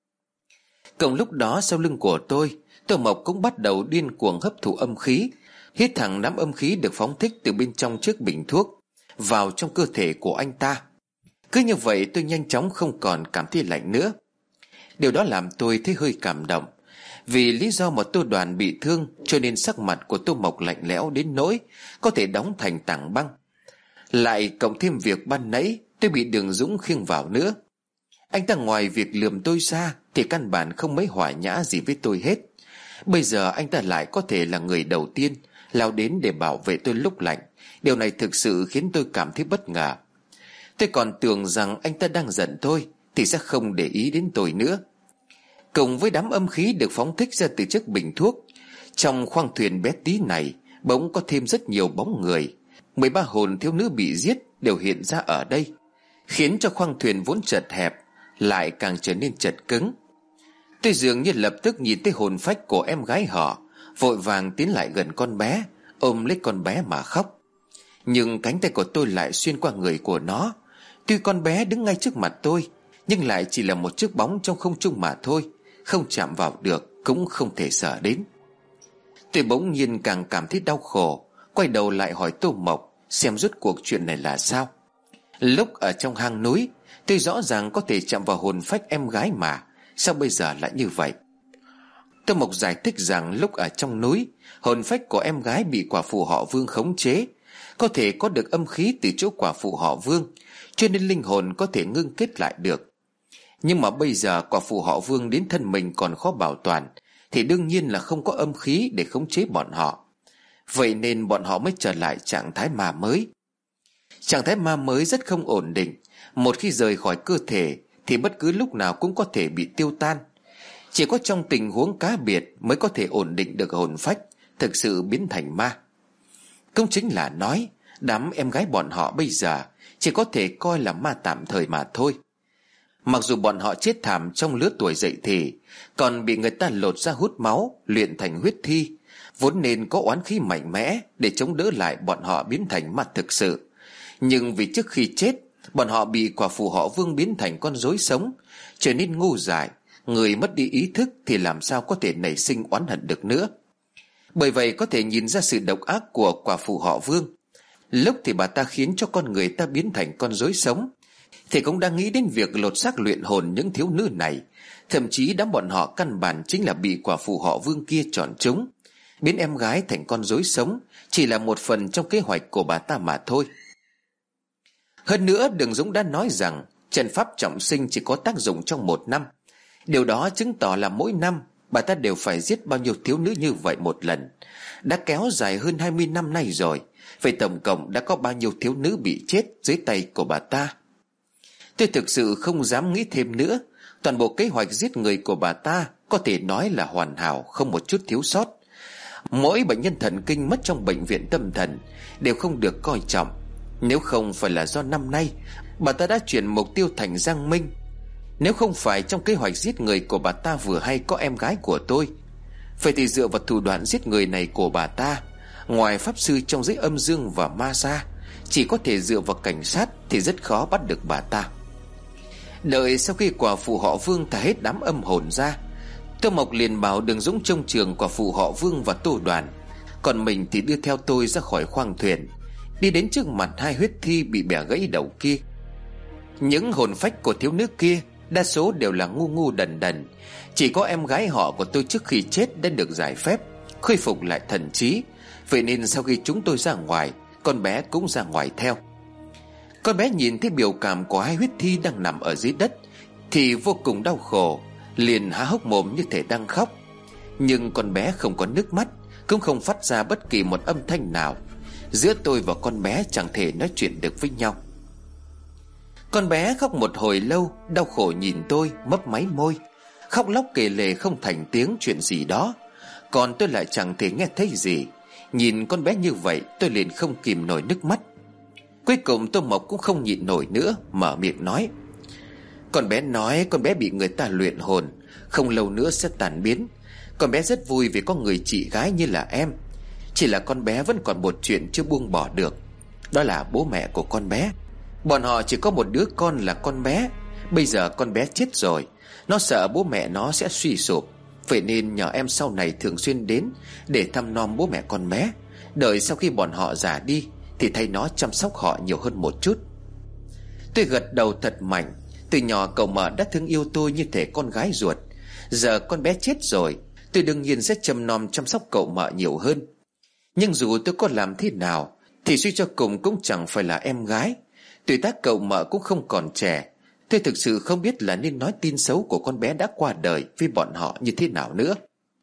Cùng lúc đó sau lưng của tôi, Tô Mộc cũng bắt đầu điên cuồng hấp thụ âm khí, hít thẳng đám âm khí được phóng thích từ bên trong chiếc bình thuốc vào trong cơ thể của anh ta. Cứ như vậy tôi nhanh chóng không còn cảm thấy lạnh nữa. Điều đó làm tôi thấy hơi cảm động. Vì lý do mà Tô Đoàn bị thương cho nên sắc mặt của Tô Mộc lạnh lẽo đến nỗi có thể đóng thành tảng băng. Lại cộng thêm việc ban nãy tôi bị Đường Dũng khiêng vào nữa. Anh ta ngoài việc lườm tôi ra thì căn bản không mấy hòa nhã gì với tôi hết. Bây giờ anh ta lại có thể là người đầu tiên lao đến để bảo vệ tôi lúc lạnh. Điều này thực sự khiến tôi cảm thấy bất ngờ. Tôi còn tưởng rằng anh ta đang giận tôi thì sẽ không để ý đến tôi nữa. Cùng với đám âm khí được phóng thích ra từ chiếc bình thuốc, trong khoang thuyền bé tí này bỗng có thêm rất nhiều bóng người. Mười ba hồn thiếu nữ bị giết đều hiện ra ở đây, khiến cho khoang thuyền vốn chật hẹp lại càng trở nên chật cứng. Tôi dường như lập tức nhìn thấy hồn phách của em gái họ, vội vàng tiến lại gần con bé, ôm lấy con bé mà khóc. Nhưng cánh tay của tôi lại xuyên qua người của nó. Tuy con bé đứng ngay trước mặt tôi, nhưng lại chỉ là một chiếc bóng trong không trung mà thôi, không chạm vào được, cũng không thể sờ đến. Tôi bỗng nhiên càng cảm thấy đau khổ, quay đầu lại hỏi Tô Mộc xem rốt cuộc chuyện này là sao. Lúc ở trong hang núi, tôi rõ ràng có thể chạm vào hồn phách em gái mà, sao bây giờ lại như vậy? Tô Mộc giải thích rằng lúc ở trong núi, hồn phách của em gái bị quả phụ họ Vương khống chế, có thể có được âm khí từ chỗ quả phụ họ Vương, cho nên linh hồn có thể ngưng kết lại được. Nhưng mà bây giờ quả phụ họ Vương đến thân mình còn khó bảo toàn, thì đương nhiên là không có âm khí để khống chế bọn họ. Vậy nên bọn họ mới trở lại trạng thái ma mới. Trạng thái ma mới rất không ổn định. Một khi rời khỏi cơ thể thì bất cứ lúc nào cũng có thể bị tiêu tan. Chỉ có trong tình huống cá biệt mới có thể ổn định được hồn phách thực sự biến thành ma. Cũng chính là nói đám em gái bọn họ bây giờ chỉ có thể coi là ma tạm thời mà thôi. Mặc dù bọn họ chết thảm trong lứa tuổi dậy thì, còn bị người ta lột ra hút máu, luyện thành huyết thi, vốn nên có oán khí mạnh mẽ để chống đỡ lại bọn họ biến thành ma thực sự. Nhưng vì trước khi chết, bọn họ bị quả phụ họ Vương biến thành con rối sống, trở nên ngu dại. Người mất đi ý thức thì làm sao có thể nảy sinh oán hận được nữa. Bởi vậy có thể nhìn ra sự độc ác của quả phụ họ Vương. Lúc thì bà ta khiến cho con người ta biến thành con rối sống, thì cũng đang nghĩ đến việc lột xác luyện hồn những thiếu nữ này. Thậm chí đám bọn họ căn bản chính là bị quả phụ họ Vương kia chọn chúng. Biến em gái thành con rối sống chỉ là một phần trong kế hoạch của bà ta mà thôi. Hơn nữa, Đường Dũng đã nói rằng trận pháp trọng sinh chỉ có tác dụng trong một năm. Điều đó chứng tỏ là mỗi năm bà ta đều phải giết bao nhiêu thiếu nữ như vậy một lần. Đã kéo dài hơn hai mươi năm nay rồi. Vậy tổng cộng đã có bao nhiêu thiếu nữ bị chết dưới tay của bà ta? Tôi thực sự không dám nghĩ thêm nữa. Toàn bộ kế hoạch giết người của bà ta có thể nói là hoàn hảo, không một chút thiếu sót. Mỗi bệnh nhân thần kinh mất trong bệnh viện tâm thần đều không được coi trọng. Nếu không phải là do năm nay bà ta đã chuyển mục tiêu thành Giang Minh, nếu không phải trong kế hoạch giết người của bà ta vừa hay có em gái của tôi, vậy thì dựa vào thủ đoạn giết người này của bà ta, ngoài pháp sư trong giới âm dương và ma ra, chỉ có thể dựa vào cảnh sát thì rất khó bắt được bà ta. Đợi sau khi quả phụ họ Vương thả hết đám âm hồn ra, Tô Mộc liền bảo Đường Dũng trông trường quả phụ họ Vương và Tô Đoàn, còn mình thì đưa theo tôi ra khỏi khoang thuyền, đi đến trước mặt hai huyết thi bị bẻ gãy đầu kia. Những hồn phách của thiếu nữ kia đa số đều là ngu ngu đần đần. Chỉ có em gái họ của tôi trước khi chết đã được giải phép, khôi phục lại thần trí. Vậy nên sau khi chúng tôi ra ngoài, con bé cũng ra ngoài theo. Con bé nhìn thấy biểu cảm của hai huyết thi đang nằm ở dưới đất thì vô cùng đau khổ, liền há hốc mồm như thể đang khóc. Nhưng con bé không có nước mắt, cũng không phát ra bất kỳ một âm thanh nào. Giữa tôi và con bé chẳng thể nói chuyện được với nhau. Con bé khóc một hồi lâu, đau khổ nhìn tôi, mấp máy môi, khóc lóc kể lể không thành tiếng chuyện gì đó. Còn tôi lại chẳng thể nghe thấy gì. Nhìn con bé như vậy tôi liền không kìm nổi nước mắt. Cuối cùng Tô Mộc cũng không nhịn nổi nữa, mở miệng nói: Con bé nói con bé bị người ta luyện hồn, không lâu nữa sẽ tàn biến. Con bé rất vui vì có người chị gái như là em. Chỉ là con bé vẫn còn một chuyện chưa buông bỏ được. Đó là bố mẹ của con bé. Bọn họ chỉ có một đứa con là con bé. Bây giờ con bé chết rồi, nó sợ bố mẹ nó sẽ suy sụp. Vậy nên nhờ em sau này thường xuyên đến để thăm nom bố mẹ con bé. Đợi sau khi bọn họ già đi thì thay nó chăm sóc họ nhiều hơn một chút. Tôi gật đầu thật mạnh. Từ nhỏ cậu Mợ đã thương yêu tôi như thể con gái ruột. Giờ con bé chết rồi, tôi đương nhiên sẽ chăm nom chăm sóc cậu Mợ nhiều hơn. Nhưng dù tôi có làm thế nào thì suy cho cùng cũng chẳng phải là em gái. Tuổi tác cậu Mợ cũng không còn trẻ. Tôi thực sự không biết là nên nói tin xấu của con bé đã qua đời với bọn họ như thế nào nữa.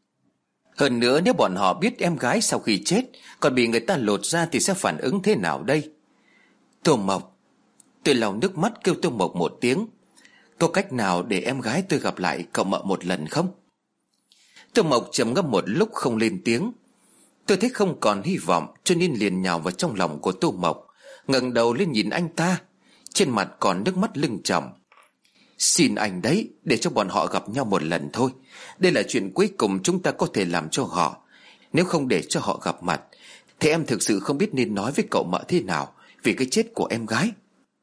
Hơn nữa, nếu bọn họ biết em gái sau khi chết còn bị người ta lột ra thì sẽ phản ứng thế nào đây? Tô Mộc. Tôi lau nước mắt kêu Tô Mộc một tiếng. Có cách nào để em gái tôi gặp lại cậu Mợ một lần không? Tô Mộc trầm ngâm một lúc không lên tiếng. Tôi thấy không còn hy vọng cho nên liền nhào vào trong lòng của Tô Mộc, ngẩng đầu lên nhìn anh ta. Trên mặt còn nước mắt lưng tròng. Xin anh đấy, để cho bọn họ gặp nhau một lần thôi. Đây là chuyện cuối cùng chúng ta có thể làm cho họ. Nếu không để cho họ gặp mặt thì em thực sự không biết nên nói với cậu Mợ thế nào vì cái chết của em gái.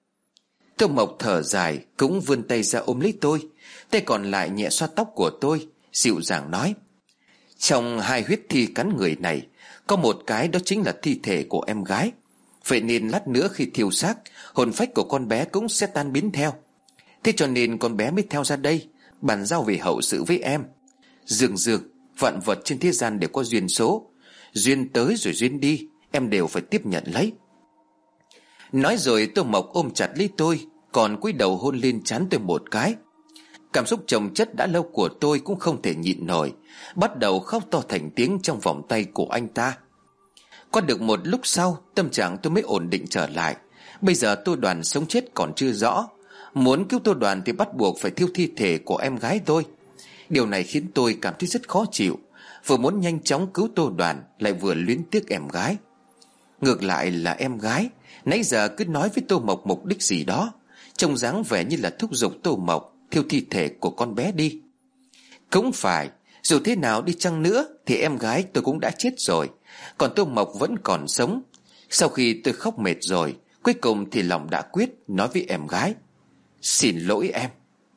Tô Mộc thở dài, cũng vươn tay ra ôm lấy tôi. Tay còn lại nhẹ xoa tóc của tôi, dịu dàng nói: Trong hai huyết thi cắn người này có một cái, đó chính là thi thể của em gái. Vậy nên lát nữa khi thiêu xác, hồn phách của con bé cũng sẽ tan biến theo. Thế cho nên con bé mới theo ra đây, bàn giao về hậu sự với em. Dường dường vạn vật trên thế gian đều có duyên số. Duyên tới rồi duyên đi, em đều phải tiếp nhận lấy. Nói rồi Tô Mộc ôm chặt lấy tôi, còn cúi đầu hôn lên trán tôi một cái. Cảm xúc chồng chất đã lâu của tôi cũng không thể nhịn nổi, bắt đầu khóc to thành tiếng trong vòng tay của anh ta. Qua được một lúc sau, tâm trạng tôi mới ổn định trở lại. Bây giờ Tô Đoàn sống chết còn chưa rõ. Muốn cứu Tô Đoàn thì bắt buộc phải thiêu thi thể của em gái tôi. Điều này khiến tôi cảm thấy rất khó chịu. Vừa muốn nhanh chóng cứu Tô Đoàn, lại vừa luyến tiếc em gái. Ngược lại là em gái nãy giờ cứ nói với Tô Mộc mục đích gì đó, trông dáng vẻ như là thúc giục Tô Mộc thiêu thi thể của con bé đi. Cũng phải, dù thế nào đi chăng nữa thì em gái tôi cũng đã chết rồi, còn Tô Mộc vẫn còn sống. Sau khi tôi khóc mệt rồi, cuối cùng thì lòng đã quyết, nói với em gái: Xin lỗi em.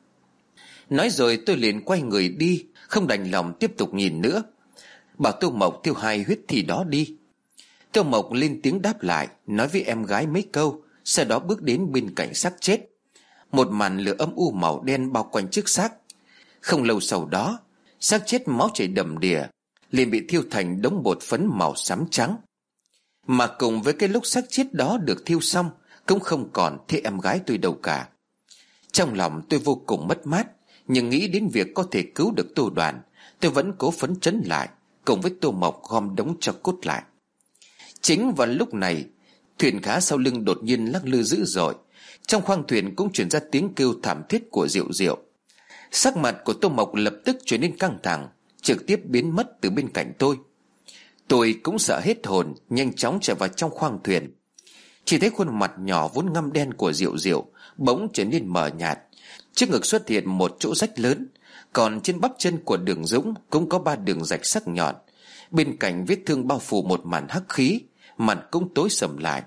Nói rồi tôi liền quay người đi, không đành lòng tiếp tục nhìn nữa, bảo Tô Mộc thiêu hai huyết thi đó đi. Tô Mộc lên tiếng đáp lại, nói với em gái mấy câu, sau đó bước đến bên cạnh xác chết. Một màn lửa âm u màu đen bao quanh chiếc xác. Không lâu sau đó, xác chết máu chảy đầm đìa, liền bị thiêu thành đống bột phấn màu xám trắng. Mà cùng với cái lúc xác chết đó được thiêu xong, cũng không còn thấy em gái tôi đâu cả. Trong lòng tôi vô cùng mất mát, nhưng nghĩ đến việc có thể cứu được Tô Đoàn, tôi vẫn cố phấn chấn lại, cùng với Tô Mộc gom đống tro cốt lại. Chính vào lúc này, thuyền cá sau lưng đột nhiên lắc lư dữ dội. Trong khoang thuyền cũng truyền ra tiếng kêu thảm thiết của Diệu Diệu. Sắc mặt của Tô Mộc lập tức trở nên căng thẳng, trực tiếp biến mất từ bên cạnh tôi. Tôi cũng sợ hết hồn, nhanh chóng chạy vào trong khoang thuyền. Chỉ thấy khuôn mặt nhỏ vốn ngăm đen của Diệu Diệu bỗng trở nên mờ nhạt. Trước ngực xuất hiện một chỗ rách lớn, còn trên bắp chân của Đường Dũng cũng có ba đường rạch sắc nhọn. Bên cạnh vết thương bao phủ một màn hắc khí, mặt cũng tối sầm lại.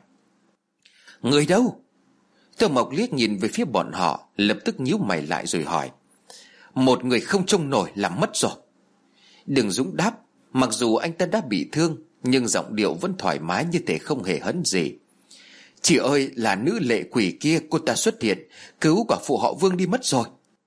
Người đâu? Tô Mộc liếc nhìn về phía bọn họ, lập tức nhíu mày lại rồi hỏi. Một người không trông nổi làm mất rồi. Đường Dũng đáp, mặc dù anh ta đã bị thương, nhưng giọng điệu vẫn thoải mái như thể không hề hấn gì. Chị ơi, là nữ lệ quỷ kia, cô ta xuất hiện, cứu quả phụ họ Vương đi mất rồi.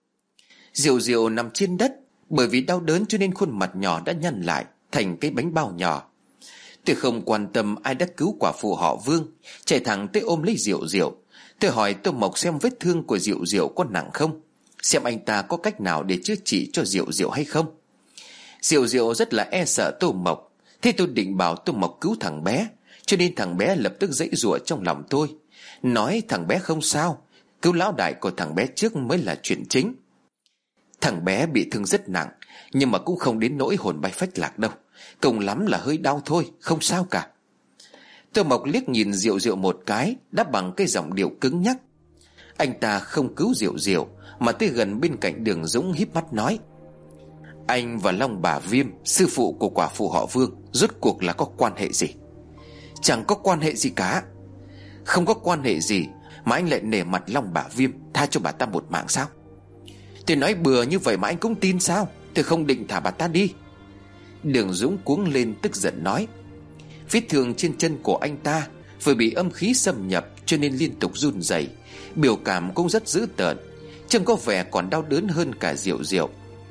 Diệu Diệu nằm trên đất, bởi vì đau đớn cho nên khuôn mặt nhỏ đã nhăn lại thành cái bánh bao nhỏ. Tôi không quan tâm ai đã cứu quả phụ họ Vương, chạy thẳng tới ôm lấy Diệu Diệu. Tôi hỏi Tô Mộc xem vết thương của Diệu Diệu có nặng không, xem anh ta có cách nào để chữa trị cho Diệu Diệu hay không. Diệu Diệu rất là e sợ Tô Mộc. Thế tôi định bảo Tô Mộc cứu thằng bé, cho nên thằng bé lập tức giãy giụa trong lòng tôi, nói thằng bé không sao, cứu lão đại của thằng bé trước mới là chuyện chính. Thằng bé bị thương rất nặng, nhưng mà cũng không đến nỗi hồn bay phách lạc đâu. Cùng lắm là hơi đau thôi, không sao cả. Tô Mộc liếc nhìn Diệu Diệu một cái, đáp bằng cái giọng điệu cứng nhắc. Anh ta không cứu Diệu Diệu, mà tới gần bên cạnh Đường Dũng híp mắt nói: Anh và Long Bà Viêm, sư phụ của quả phụ họ Vương, rốt cuộc là có quan hệ gì? Chẳng có quan hệ gì cả. Không có quan hệ gì mà anh lại nể mặt Long Bà Viêm tha cho bà ta một mạng sao? Tôi nói bừa như vậy mà anh cũng tin sao? Tôi không định thả bà ta đi. Đường Dũng cuống lên tức giận nói: Vết thương trên chân của anh ta vừa bị âm khí xâm nhập cho nên liên tục run rẩy, biểu cảm cũng rất dữ tợn, trông có vẻ còn đau đớn hơn cả Diệu Diệu.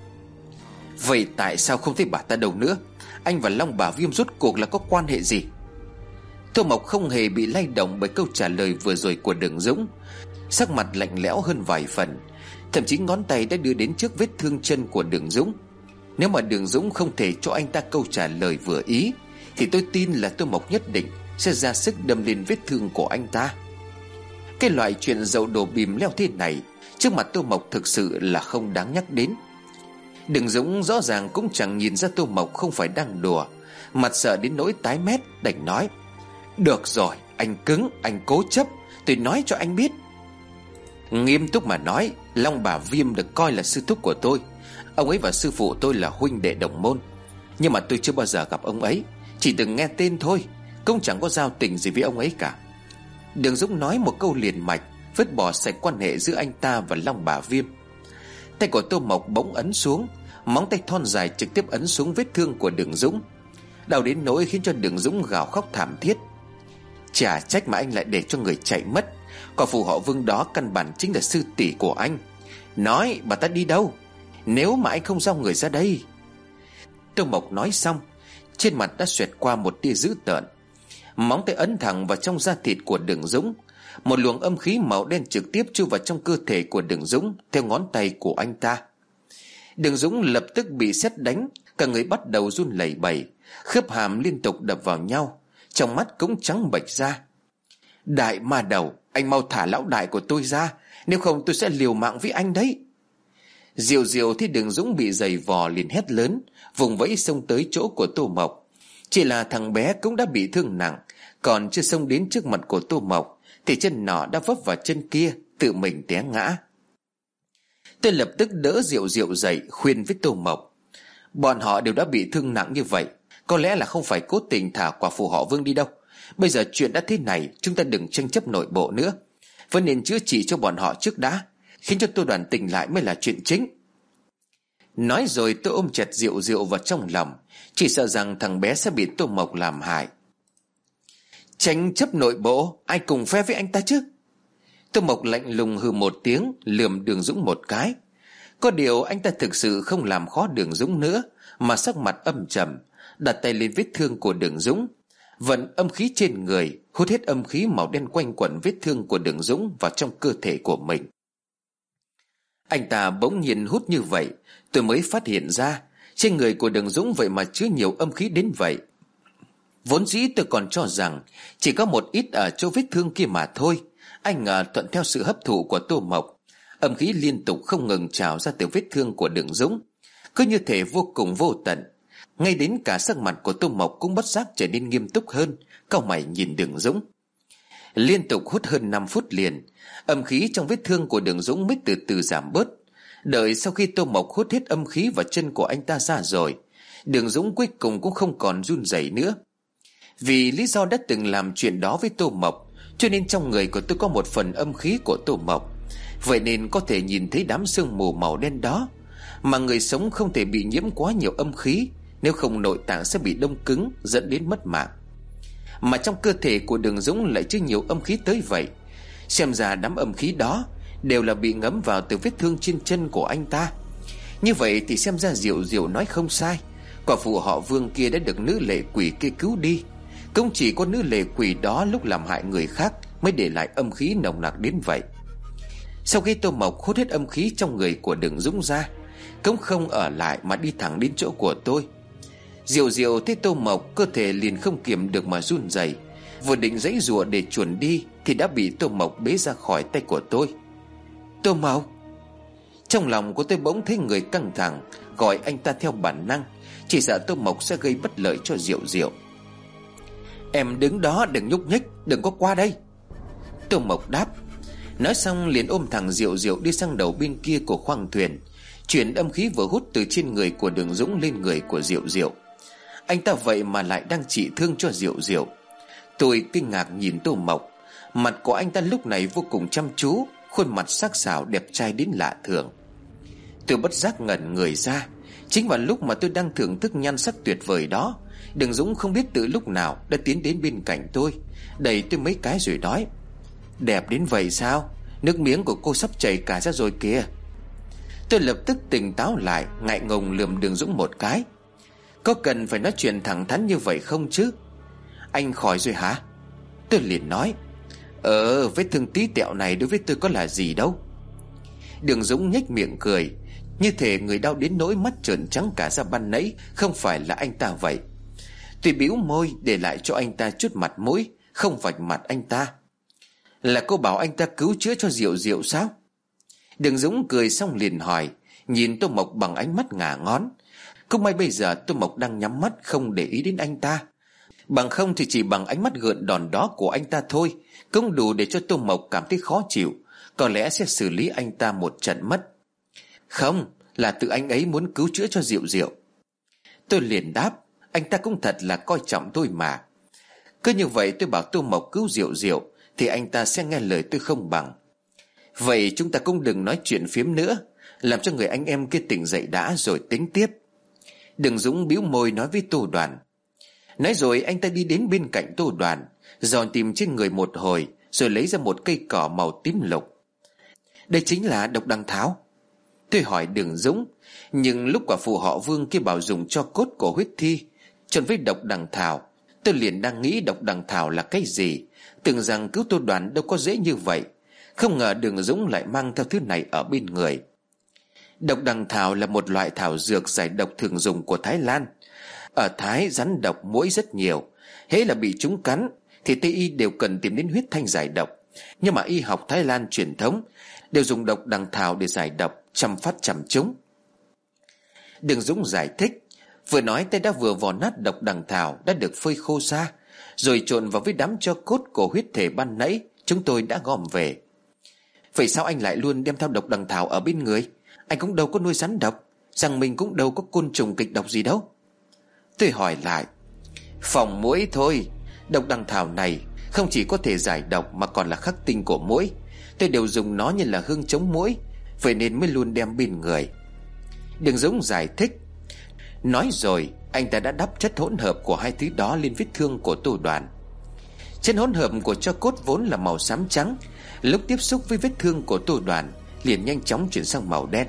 Vậy tại sao không thấy bà ta đâu nữa? Anh và Long Bà Viêm rốt cuộc là có quan hệ gì? Tô Mộc không hề bị lay động bởi câu trả lời vừa rồi của Đường Dũng, sắc mặt lạnh lẽo hơn vài phần, thậm chí ngón tay đã đưa đến trước vết thương chân của Đường Dũng. Nếu mà Đường Dũng không thể cho anh ta câu trả lời vừa ý thì tôi tin là Tô Mộc nhất định sẽ ra sức đâm lên vết thương của anh ta. Cái loại chuyện dậu đổ bìm leo thế này trước mặt Tô Mộc thực sự là không đáng nhắc đến. Đường Dũng rõ ràng cũng chẳng nhìn ra Tô Mộc không phải đang đùa, mặt sợ đến nỗi tái mét, đành nói: Được rồi, anh cứng, anh cố chấp, tôi nói cho anh biết. Nghiêm túc mà nói, Long Bà Viêm được coi là sư thúc của tôi. Ông ấy và sư phụ tôi là huynh đệ đồng môn, nhưng mà tôi chưa bao giờ gặp ông ấy, chỉ từng nghe tên thôi, cũng chẳng có giao tình gì với ông ấy cả. Đường Dũng nói một câu liền mạch, vứt bỏ sạch quan hệ giữa anh ta và Long Bà Viêm. Tay của Tô Mộc bỗng ấn xuống, móng tay thon dài trực tiếp ấn xuống vết thương của Đường Dũng, đau đến nỗi khiến cho Đường Dũng gào khóc thảm thiết. Chả trách mà anh lại để cho người chạy mất. Quả phụ họ Vương đó căn bản chính là sư tỷ của anh. Nói bà ta đi đâu nếu mà anh không giao người ra đây? Tô Mộc nói xong, trên mặt đã xoẹt qua một tia dữ tợn. Móng tay ấn thẳng vào trong da thịt của Đường Dũng. Một luồng âm khí màu đen trực tiếp chui vào trong cơ thể của Đường Dũng theo ngón tay của anh ta. Đường Dũng lập tức bị sét đánh, cả người bắt đầu run lẩy bẩy, khớp hàm liên tục đập vào nhau, trong mắt cũng trắng bệch ra. Đại ma đầu, anh mau thả lão đại của tôi ra, nếu không tôi sẽ liều mạng với anh đấy. Diệu Diệu thấy Đường Dũng bị giày vò liền hét lớn, vùng vẫy xông tới chỗ của Tô Mộc. Chỉ là thằng bé cũng đã bị thương nặng, còn chưa xông đến trước mặt của Tô Mộc thì chân nọ đã vấp vào chân kia, tự mình té ngã. Tôi lập tức đỡ Diệu Diệu dậy, khuyên với Tô Mộc: Bọn họ đều đã bị thương nặng như vậy, có lẽ là không phải cố tình thả quả phụ họ Vương đi đâu. Bây giờ chuyện đã thế này, chúng ta đừng tranh chấp nội bộ nữa, vẫn nên chữa trị cho bọn họ trước đã, khiến cho Tô Đoàn tỉnh lại mới là chuyện chính. Nói rồi tôi ôm chặt Diệu Diệu vào trong lòng, chỉ sợ rằng thằng bé sẽ bị Tô Mộc làm hại. Tranh chấp nội bộ, ai cùng phe với anh ta chứ? Tô Mộc lạnh lùng hừ một tiếng, lườm Đường Dũng một cái. Có điều anh ta thực sự không làm khó Đường Dũng nữa, mà sắc mặt âm trầm, đặt tay lên vết thương của Đường Dũng, vận âm khí trên người, hút hết âm khí màu đen quanh quẩn vết thương của Đường Dũng vào trong cơ thể của mình. Anh ta bỗng nhiên hút như vậy, tôi mới phát hiện ra trên người của Đường Dũng vậy mà chứa nhiều âm khí đến vậy. Vốn dĩ tôi còn cho rằng chỉ có một ít ở chỗ vết thương kia mà thôi, anh ngờ thuận theo sự hấp thụ của Tô Mộc, âm khí liên tục không ngừng trào ra từ vết thương của Đường Dũng, cứ như thể vô cùng vô tận. Ngay đến cả sắc mặt của Tô Mộc cũng bất giác trở nên nghiêm túc hơn, cau mày nhìn Đường Dũng. Liên tục hút hơn năm phút liền, âm khí trong vết thương của Đường Dũng mới từ từ giảm bớt. Đợi sau khi Tô Mộc hút hết âm khí vào chân của anh ta ra rồi, Đường Dũng cuối cùng cũng không còn run rẩy nữa. Vì lý do đã từng làm chuyện đó với Tô Mộc, cho nên trong người của tôi có một phần âm khí của Tô Mộc, vậy nên có thể nhìn thấy đám sương mù màu đen đó. Mà người sống không thể bị nhiễm quá nhiều âm khí, nếu không nội tạng sẽ bị đông cứng, dẫn đến mất mạng. Mà trong cơ thể của Đường Dũng lại chứa nhiều âm khí tới vậy, xem ra đám âm khí đó đều là bị ngấm vào từ vết thương trên chân của anh ta. Như vậy thì xem ra Diệu Diệu nói không sai, quả phụ họ Vương kia đã được nữ lệ quỷ kia cứu đi. Cũng chỉ có nữ lệ quỷ đó lúc làm hại người khác mới để lại âm khí nồng nặc đến vậy. Sau khi Tô Mộc hút hết âm khí trong người của Đường Dũng ra, cũng không ở lại mà đi thẳng đến chỗ của tôi. Diệu Diệu thấy Tô Mộc cơ thể liền không kiềm được mà run rẩy, vừa định giãy giụa để chuồn đi thì đã bị Tô Mộc bế ra khỏi tay của tôi. Tô Mộc! Trong lòng của tôi bỗng thấy người căng thẳng, gọi anh ta theo bản năng, Chỉ sợ Tô Mộc sẽ gây bất lợi cho Diệu Diệu. Em đứng đó đừng nhúc nhích, đừng có qua đây, Tô Mộc đáp. Nói xong liền ôm thằng Diệu Diệu đi sang đầu bên kia của khoang thuyền, chuyển âm khí vừa hút từ trên người của Đường Dũng lên người của Diệu Diệu. Anh ta vậy mà lại đang trị thương cho Diệu Diệu. Tôi kinh ngạc nhìn Tô Mộc. Mặt của anh ta lúc này vô cùng chăm chú, khuôn mặt sắc sảo đẹp trai đến lạ thường. Tôi bất giác ngẩn người ra. Chính vào lúc mà tôi đang thưởng thức nhan sắc tuyệt vời đó, Đường Dũng không biết từ lúc nào đã tiến đến bên cạnh tôi, đẩy tôi mấy cái rồi nói: Đẹp đến vậy sao? Nước miếng của cô sắp chảy cả ra rồi kìa. Tôi lập tức tỉnh táo lại, ngại ngùng lườm Đường Dũng một cái. Có cần phải nói chuyện thẳng thắn như vậy không chứ? Anh khỏi rồi hả? Tôi liền nói: Ờ, vết thương tí tẹo này đối với tôi có là gì đâu. Đường Dũng nhếch miệng cười, như thể người đau đến nỗi mắt trợn trắng cả ra ban nãy không phải là anh ta vậy. Tôi bĩu môi để lại cho anh ta chút mặt mũi, không vạch mặt anh ta. Là cô bảo anh ta cứu chữa cho Diệu Diệu sao? Đường Dũng cười xong liền hỏi, nhìn Tô Mộc bằng ánh mắt ngả ngón. Không may bây giờ Tô Mộc đang nhắm mắt không để ý đến anh ta. Bằng không thì chỉ bằng ánh mắt gợn đòn đó của anh ta thôi cũng đủ để cho Tô Mộc cảm thấy khó chịu, có lẽ sẽ xử lý anh ta một trận mất. Không, là tự anh ấy muốn cứu chữa cho Diệu Diệu. Tôi liền đáp, anh ta cũng thật là coi trọng tôi mà. Cứ như vậy tôi bảo Tô Mộc cứu Diệu Diệu thì anh ta sẽ nghe lời tôi không bằng. Vậy chúng ta cũng đừng nói chuyện phiếm nữa, làm cho người anh em kia tỉnh dậy đã rồi tính tiếp. Đường Dũng bĩu môi nói với Tô Đoàn. Nói rồi anh ta đi đến bên cạnh Tô Đoàn, dò tìm trên người một hồi, rồi lấy ra một cây cỏ màu tím lục. Đây chính là độc đằng thảo. Tôi hỏi Đường Dũng, nhưng lúc quả phụ họ Vương kia bảo dùng cho cốt của huyết thi trộn với độc đằng thảo, tôi liền đang nghĩ độc đằng thảo là cái gì, tưởng rằng cứu Tô Đoàn đâu có dễ như vậy. Không ngờ Đường Dũng lại mang theo thứ này ở bên người. Độc đằng thảo là một loại thảo dược giải độc thường dùng của Thái Lan. Ở Thái rắn độc muỗi rất nhiều, hễ là bị chúng cắn thì Tây y đều cần tìm đến huyết thanh giải độc. Nhưng mà y học Thái Lan truyền thống đều dùng độc đằng thảo để giải độc, chăm phát chăm chúng. Đường Dũng giải thích, vừa nói tay đã vừa vò nát độc đằng thảo đã được phơi khô ra, rồi trộn vào với đám tro cốt của huyết thể ban nãy chúng tôi đã gom về. Vậy sao anh lại luôn đem theo độc đằng thảo ở bên người? Anh cũng đâu có nuôi rắn độc, rằng mình cũng đâu có côn trùng kịch độc gì đâu. Tôi hỏi lại, phòng muỗi thôi. Độc đằng thảo này không chỉ có thể giải độc mà còn là khắc tinh của muỗi. Tôi đều dùng nó như là hương chống muỗi, vậy nên mới luôn đem bên người. Đường Dũng giải thích. Nói rồi anh ta đã đắp chất hỗn hợp của hai thứ đó lên vết thương của Tô Đoàn. Chất hỗn hợp của tro cốt vốn là màu xám trắng, lúc tiếp xúc với vết thương của Tô Đoàn liền nhanh chóng chuyển sang màu đen.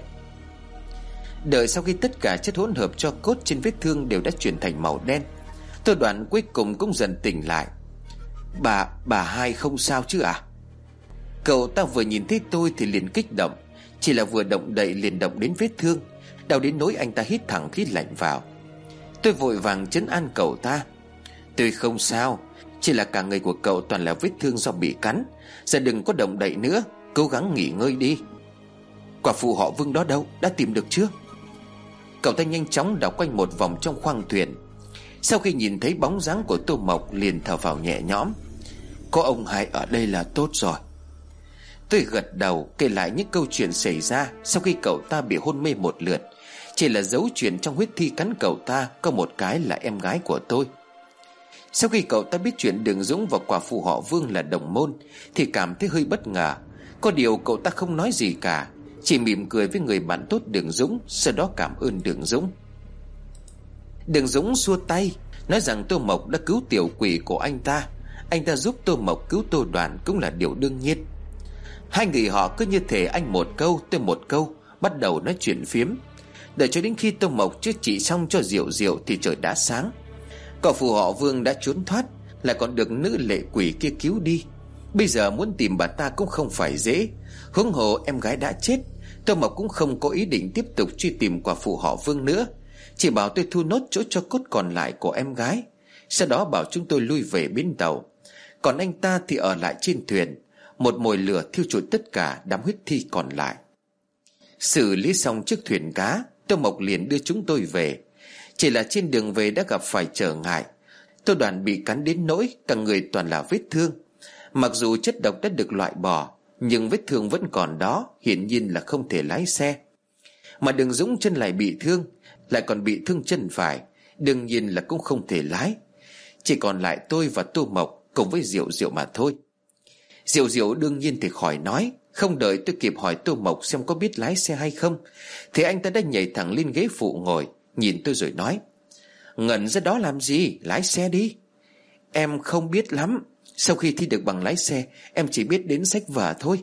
Đợi sau khi tất cả chất hỗn hợp tro cốt trên vết thương đều đã chuyển thành màu đen, Tô Đoàn cuối cùng cũng dần tỉnh lại. Bà, bà hai không sao chứ à? Cậu ta vừa nhìn thấy tôi thì liền kích động, chỉ là vừa động đậy liền động đến vết thương, đau đến nỗi anh ta hít thẳng khí lạnh vào. Tôi vội vàng trấn an cậu ta. Tôi không sao, chỉ là cả người của cậu toàn là vết thương do bị cắn. Giờ đừng có động đậy nữa, cố gắng nghỉ ngơi đi. Quả phụ họ Vương đó đâu, đã tìm được chưa? Cậu ta nhanh chóng đảo quanh một vòng trong khoang thuyền. Sau khi nhìn thấy bóng dáng của Tô Mộc liền thở phào nhẹ nhõm. Có ông hai ở đây là tốt rồi. Tôi gật đầu kể lại những câu chuyện xảy ra sau khi cậu ta bị hôn mê một lượt. Chỉ là dấu chuyện trong huyết thi cắn cậu ta có một cái là em gái của tôi. Sau khi cậu ta biết chuyện Đường Dũng và quả phụ họ Vương là đồng môn thì cảm thấy hơi bất ngờ. Có điều cậu ta không nói gì cả, chỉ mỉm cười với người bạn tốt Đường Dũng, sau đó cảm ơn Đường Dũng. Đường Dũng xua tay nói rằng Tô Mộc đã cứu tiểu quỷ của anh ta, anh ta giúp Tô Mộc cứu Tô Đoàn cũng là điều đương nhiên. Hai người họ cứ như thể anh một câu tôi một câu bắt đầu nói chuyện phiếm. Đợi cho đến khi Tô Mộc chữa trị xong cho Diệu Diệu thì trời đã sáng. Cậu phù họ Vương đã trốn thoát, lại còn được nữ lệ quỷ kia cứu đi. Bây giờ muốn tìm bà ta cũng không phải dễ, huống hồ em gái đã chết. Tô Mộc cũng không có ý định tiếp tục truy tìm quả phụ họ Vương nữa, chỉ bảo tôi thu nốt chỗ cho cốt còn lại của em gái, sau đó bảo chúng tôi lui về bến tàu. Còn anh ta thì ở lại trên thuyền, một mồi lửa thiêu trụi tất cả đám huyết thi còn lại. Xử lý xong chiếc thuyền cá, Tô Mộc liền đưa chúng tôi về. Chỉ là trên đường về đã gặp phải trở ngại. Tô Đoàn bị cắn đến nỗi cả người toàn là vết thương. Mặc dù chất độc đã được loại bỏ, nhưng vết thương vẫn còn đó, hiển nhiên là không thể lái xe. Mà Đường Dũng chân lại bị thương, lại còn bị thương chân phải, đương nhiên là cũng không thể lái. Chỉ còn lại tôi và Tô Mộc cùng với Diệu Diệu mà thôi. Diệu Diệu đương nhiên thì khỏi nói. Không đợi tôi kịp hỏi Tô Mộc xem có biết lái xe hay không, thì anh ta đã nhảy thẳng lên ghế phụ ngồi, nhìn tôi rồi nói: Ngẩn ra đó làm gì, lái xe đi. Em không biết lắm. Sau khi thi được bằng lái xe, em chỉ biết đến sách vở thôi.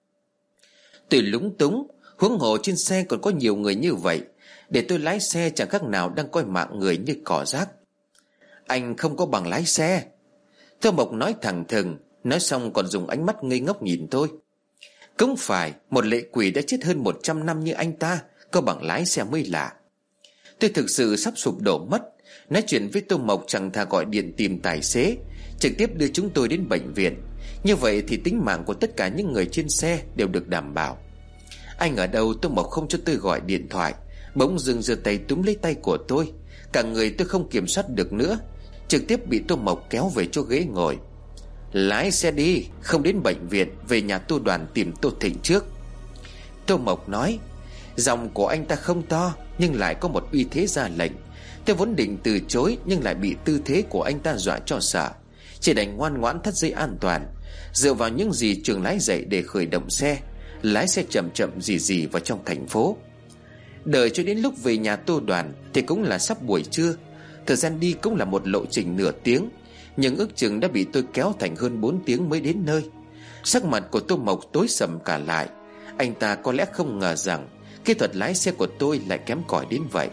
Tôi lúng túng. Huống hồ trên xe còn có nhiều người như vậy, để tôi lái xe chẳng khác nào đang coi mạng người như cỏ rác. Anh không có bằng lái xe. Tô Mộc nói thẳng thừng, nói xong còn dùng ánh mắt ngây ngốc nhìn tôi. Cũng phải, một lệ quỷ đã chết hơn một trăm năm như anh ta có bằng lái xe mới lạ. Tôi thực sự sắp sụp đổ mất. Nói chuyện với Tô Mộc chẳng thà gọi điện tìm tài xế, trực tiếp đưa chúng tôi đến bệnh viện. Như vậy thì tính mạng của tất cả những người trên xe đều được đảm bảo. Anh ở đâu? Tô Mộc không cho tôi gọi điện thoại, bỗng dưng giơ tay túm lấy tay của tôi. Cả người tôi không kiểm soát được nữa, trực tiếp bị Tô Mộc kéo về chỗ ghế ngồi. Lái xe đi, không đến bệnh viện, về nhà Tô Đoàn tìm Tô Thịnh trước. Tô Mộc nói. Giọng của anh ta không to, nhưng lại có một uy thế ra lệnh. Tôi vốn định từ chối, nhưng lại bị tư thế của anh ta dọa cho sợ, chỉ đành ngoan ngoãn thắt dây an toàn, dựa vào những gì trường lái dạy để khởi động xe, lái xe chậm chậm rì rì vào trong thành phố. Đợi cho đến lúc về nhà Tô Đoàn thì cũng là sắp buổi trưa. Thời gian đi cũng là một lộ trình nửa tiếng, nhưng ước chừng đã bị tôi kéo thành hơn bốn tiếng mới đến nơi. Sắc mặt của Tô Mộc tối sầm cả lại. Anh ta có lẽ không ngờ rằng kỹ thuật lái xe của tôi lại kém cỏi đến vậy.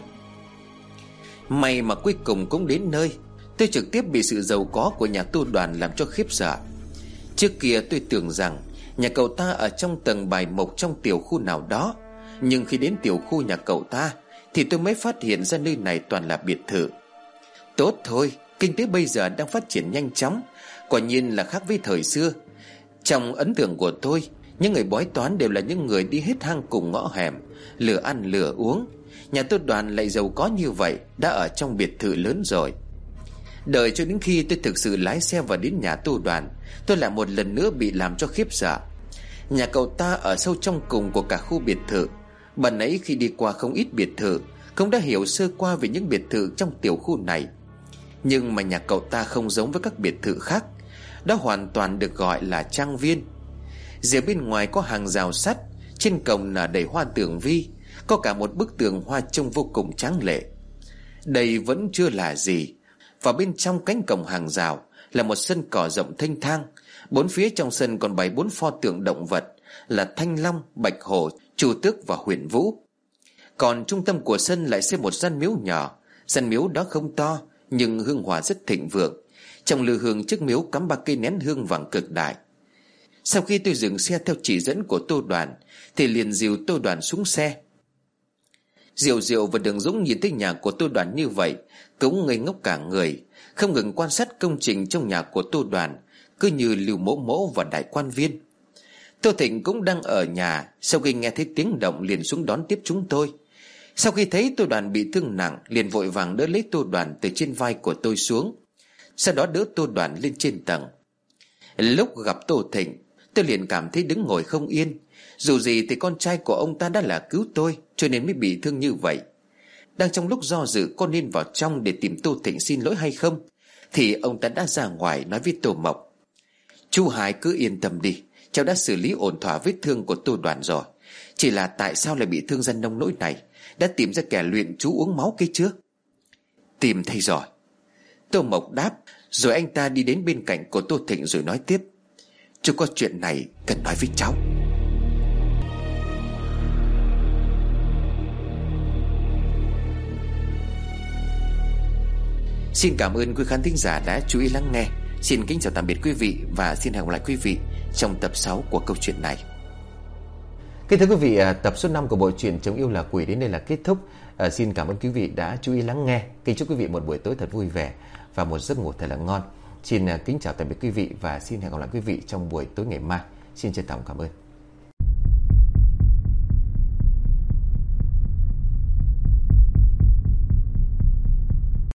May mà cuối cùng cũng đến nơi. Tôi trực tiếp bị sự giàu có của nhà Tô Đoàn làm cho khiếp sợ. Trước kia tôi tưởng rằng nhà cậu ta ở trong tầng bài mộc trong tiểu khu nào đó, nhưng khi đến tiểu khu nhà cậu ta thì tôi mới phát hiện ra nơi này toàn là biệt thự. Tốt thôi, kinh tế bây giờ đang phát triển nhanh chóng, quả nhiên là khác với thời xưa. Trong ấn tượng của tôi, những người bói toán đều là những người đi hết hang cùng ngõ hẻm, lừa ăn lừa uống. Nhà Tô Đoàn lại giàu có như vậy, đã ở trong biệt thự lớn rồi. Đợi cho đến khi tôi thực sự lái xe vào đến nhà Tô Đoàn, tôi lại một lần nữa bị làm cho khiếp sợ. Nhà cậu ta ở sâu trong cùng của cả khu biệt thự. Bạn ấy khi đi qua không ít biệt thự cũng đã hiểu sơ qua về những biệt thự trong tiểu khu này. Nhưng mà nhà cậu ta không giống với các biệt thự khác. Đó hoàn toàn được gọi là trang viên. Rìa bên ngoài có hàng rào sắt, trên cổng là đầy hoa tường vi, có cả một bức tường hoa trông vô cùng tráng lệ. Đây vẫn chưa là gì. Và bên trong cánh cổng hàng rào là một sân cỏ rộng thênh thang. Bốn phía trong sân còn bày bốn pho tượng động vật là Thanh Long, Bạch Hổ, Chu Tước và Huyền Vũ. Còn trung tâm của sân lại xếp một gian miếu nhỏ. Gian miếu đó không to, nhưng hương hỏa rất thịnh vượng. Trong lư hương trước miếu cắm ba cây nén hương vàng cực đại. Sau khi tôi dừng xe theo chỉ dẫn của Tô Đoàn thì liền dìu Tô Đoàn xuống xe. Diệu Diệu và Đường Dũng nhìn thấy nhà của Tô Đoàn như vậy cũng ngây ngốc cả người, không ngừng quan sát công trình trong nhà của Tô Đoàn, cứ như Lưu Mỗ Mỗ và Đại Quan Viên. Tô Thịnh cũng đang ở nhà, sau khi nghe thấy tiếng động liền xuống đón tiếp chúng tôi. Sau khi thấy Tô Đoàn bị thương nặng, liền vội vàng đỡ lấy Tô Đoàn từ trên vai của tôi xuống, sau đó đỡ Tô Đoàn lên trên tầng. Lúc gặp Tô Thịnh, tôi liền cảm thấy đứng ngồi không yên. Dù gì thì con trai của ông ta đã là cứu tôi, cho nên mới bị thương như vậy. Đang trong lúc do dự có nên vào trong để tìm Tô Thịnh xin lỗi hay không, thì ông ta đã ra ngoài nói với Tô Mộc: Chú Hải cứ yên tâm đi, cháu đã xử lý ổn thỏa vết thương của Tô Đoàn rồi. Chỉ là tại sao lại bị thương dân nông nỗi này, đã tìm ra kẻ luyện chú uống máu kia chưa? Tìm thấy rồi, Tô Mộc đáp. Rồi anh ta đi đến bên cạnh của Tô Thịnh rồi nói tiếp: Chú có chuyện này cần nói với cháu. Xin cảm ơn quý khán thính giả đã chú ý lắng nghe. Xin kính chào tạm biệt quý vị và xin hẹn gặp lại quý vị trong tập sáu của câu chuyện này. Kính thưa quý vị, tập số năm của bộ truyện Chống Yêu Là Quỷ đến đây là kết thúc. À, xin cảm ơn quý vị đã chú ý lắng nghe. Kính chúc quý vị một buổi tối thật vui vẻ và một giấc ngủ thật là ngon. Xin kính chào tạm biệt quý vị và xin hẹn gặp lại quý vị trong buổi tối ngày mai. Xin trân trọng cảm ơn.